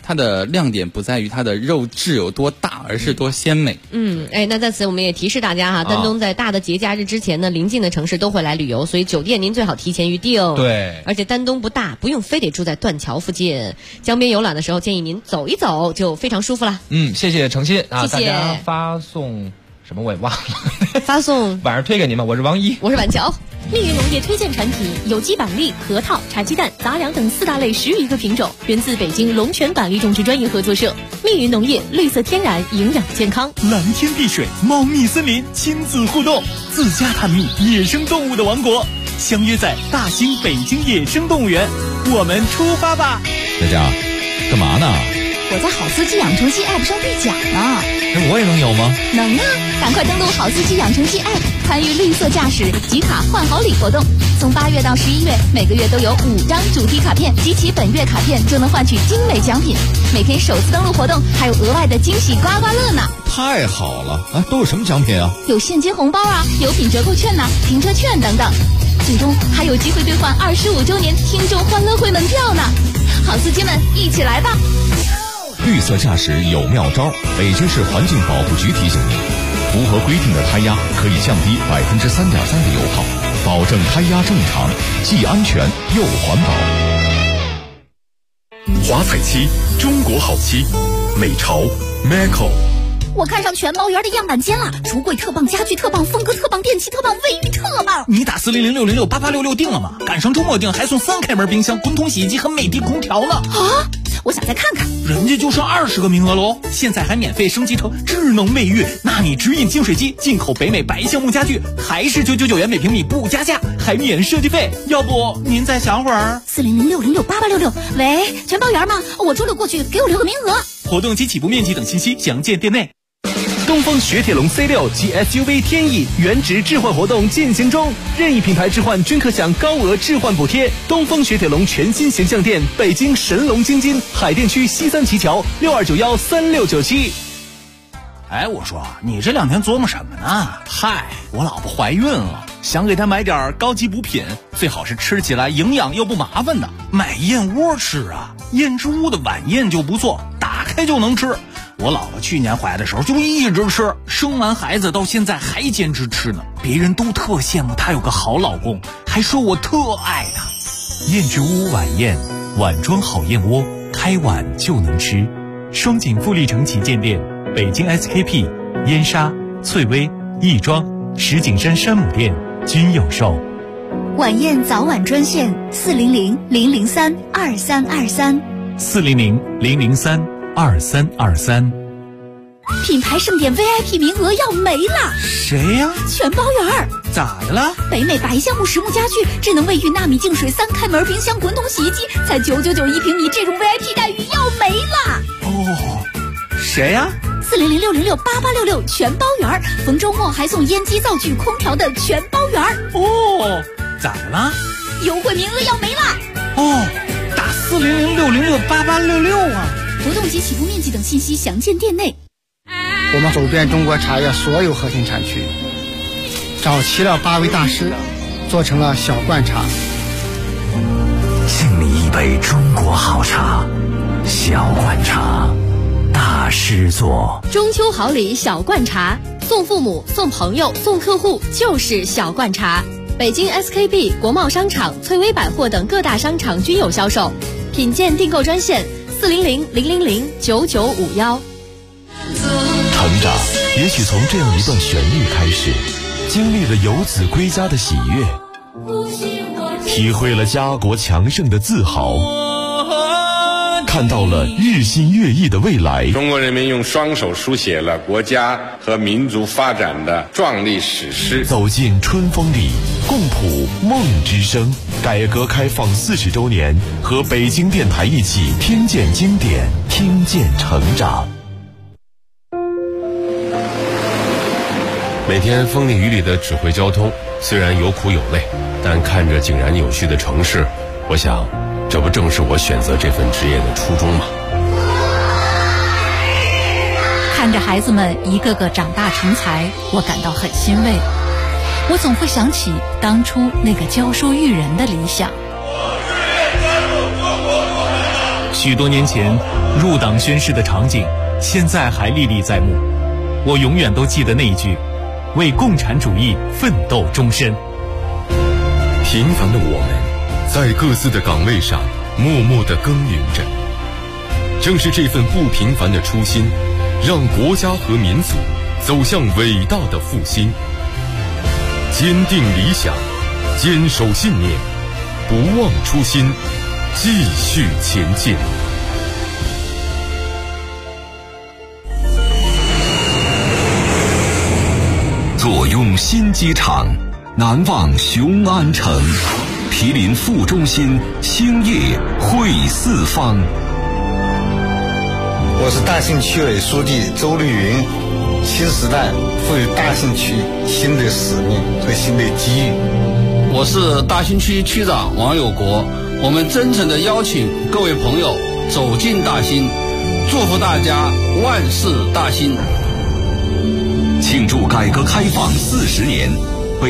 它的亮点不在于它的肉质有多大，而是多鲜美。 那在此我们也提示大家哈，丹东在大的节假日之前呢，临近的城市都会来旅游，所以酒店您最好提前预定。 对， 而且丹东不大，不用非得住在断桥附近，江边游览的时候建议您走一走就非常舒服了。 谢谢诚心啊， 谢谢。 大家发送什么我也忘了， 发送晚上推给您吧。我是王一， 我是婉乔。 密云农业推荐产品有机板栗、核桃、茶鸡蛋、杂粮等4大类10余个品种，源自北京龙泉板栗种植专业合作社。密云农业，绿色天然，营养健康。 蓝天碧水，猫蜜森林，亲子互动，自家探秘野生动物的王国，相约在大兴北京野生动物园，我们出发吧！ 佳佳，干嘛呢？ 我在好司机养成系 App 上兑奖呢。 我也能有吗？ 能啊！赶快登录好司机养成系 App， 参与绿色驾驶集卡换好礼活动。从8月到11月，每个月都有5张主题卡片，集齐本月卡片就能换取精美奖品。每天首次登录活动还有额外的惊喜刮刮乐呢！ 太好了啊！都有什么奖品啊？ 有现金红包啊，有品折扣券呐，停车券等等。最终还有机会兑换25周年听众欢乐会门票呢！好司机们，一起来吧！ 绿色驾驶有妙招，北京市环境保护局提醒您，符合规定的胎压可以降低3.3%的油耗，保证胎压正常，既安全又环保。 华彩漆，中国好漆，美潮 Maco。 我看上全包园的样板间了，橱柜特棒，家具特棒，风格特棒，电器特棒，卫浴特棒。 你打400-606-8866订了吗？赶上周末订还送3开门冰箱、滚筒洗衣机和美的空调呢。 啊！我想再看看。 人家就剩20个名额喽，现在还免费升级成智能卫浴，纳米直饮净水机，进口北美白橡木家具，还是999元每平米不加价，还免设计费。要不您再想会儿 ？400-606-8866。喂，全包园吗？我周六过去，给我留个名额。 活动及起步面积等信息详见店内。 东风雪铁龙 C6 及 SUV 天翼原值置换活动进行中，任意品牌置换均可享高额置换补贴。东风雪铁龙全新形象店，北京神龙京津海淀区西三旗桥62913697。 我说你这2天琢磨什么呢？我老婆怀孕了，想给她买点高级补品，最好是吃起来营养又不麻烦的。买燕窝吃啊，燕之屋的晚宴就不错，打开就能吃。我老婆去年怀的时候就一直吃，生完孩子到现在还坚持吃呢。别人都特羡慕她有个好老公，还说我特爱她。燕之屋晚宴，碗装好燕窝，开碗就能吃。双井富力城旗舰店、北京 SKP、燕莎、翠微、亦庄、石景山山姆店均有售。 晚宴早晚专线400-003-2323。 400-003-2323。 品牌盛典 VIP 名额要没了。 谁呀？ 全包园。 咋的了？ 北美白橡木实木家具、智能卫浴、纳米净水、3开门冰箱、滚筒洗衣机，才999一平米，这种 VIP 待遇要没了。 谁呀 ？400-606-8866全包园，逢周末还送烟机、灶具、空调的全包园。 咋的了？ 优惠名额要没了。 打400-606-8866啊！ 活动及起步面积等信息详见店内。 我们走遍中国茶叶所有核心产区，找齐了8位大师，做成了小罐茶。 敬你一杯中国好茶，小罐茶，大师做。 中秋好礼小罐茶，送父母、送朋友、送客户就是小罐茶。北京 SKP、国贸商场、翠微百货等各大商场均有销售。品鉴订购专线400-000-9951。 成长也许从这样一段旋律开始，经历了游子归家的喜悦，体会了家国强盛的自豪，看到了日新月异的未来。 中国人民用双手书写了国家和民族发展的壮丽史诗。 走进春风里，共谱梦之声。改革开放40周年，和北京电台一起听见经典，听见成长。 每天风里雨里的指挥交通，虽然有苦有累，但看着井然有序的城市，我想这不正是我选择这份职业的初衷吗？ 看着孩子们一个个长大成才，我感到很欣慰。我总会想起当初那个教书育人的理想。 许多年前入党宣誓的场景，现在还历历在目。我永远都记得那一句：为共产主义奋斗终身。 平凡的我们，在各自的岗位上默默地耕耘着。正是这份不平凡的初心，让国家和民族走向伟大的复兴。坚定理想，坚守信念，不忘初心，继续前进。 坐拥新机场，南望雄安城，毗邻副中心，兴业汇四方。 我是大兴区委书记周绿云。新时代赋予大兴区新的使命和新的机遇。 我是大兴区区长王有国。我们真诚地邀请各位朋友走进大兴，祝福大家万事大兴。 庆祝改革开放40年，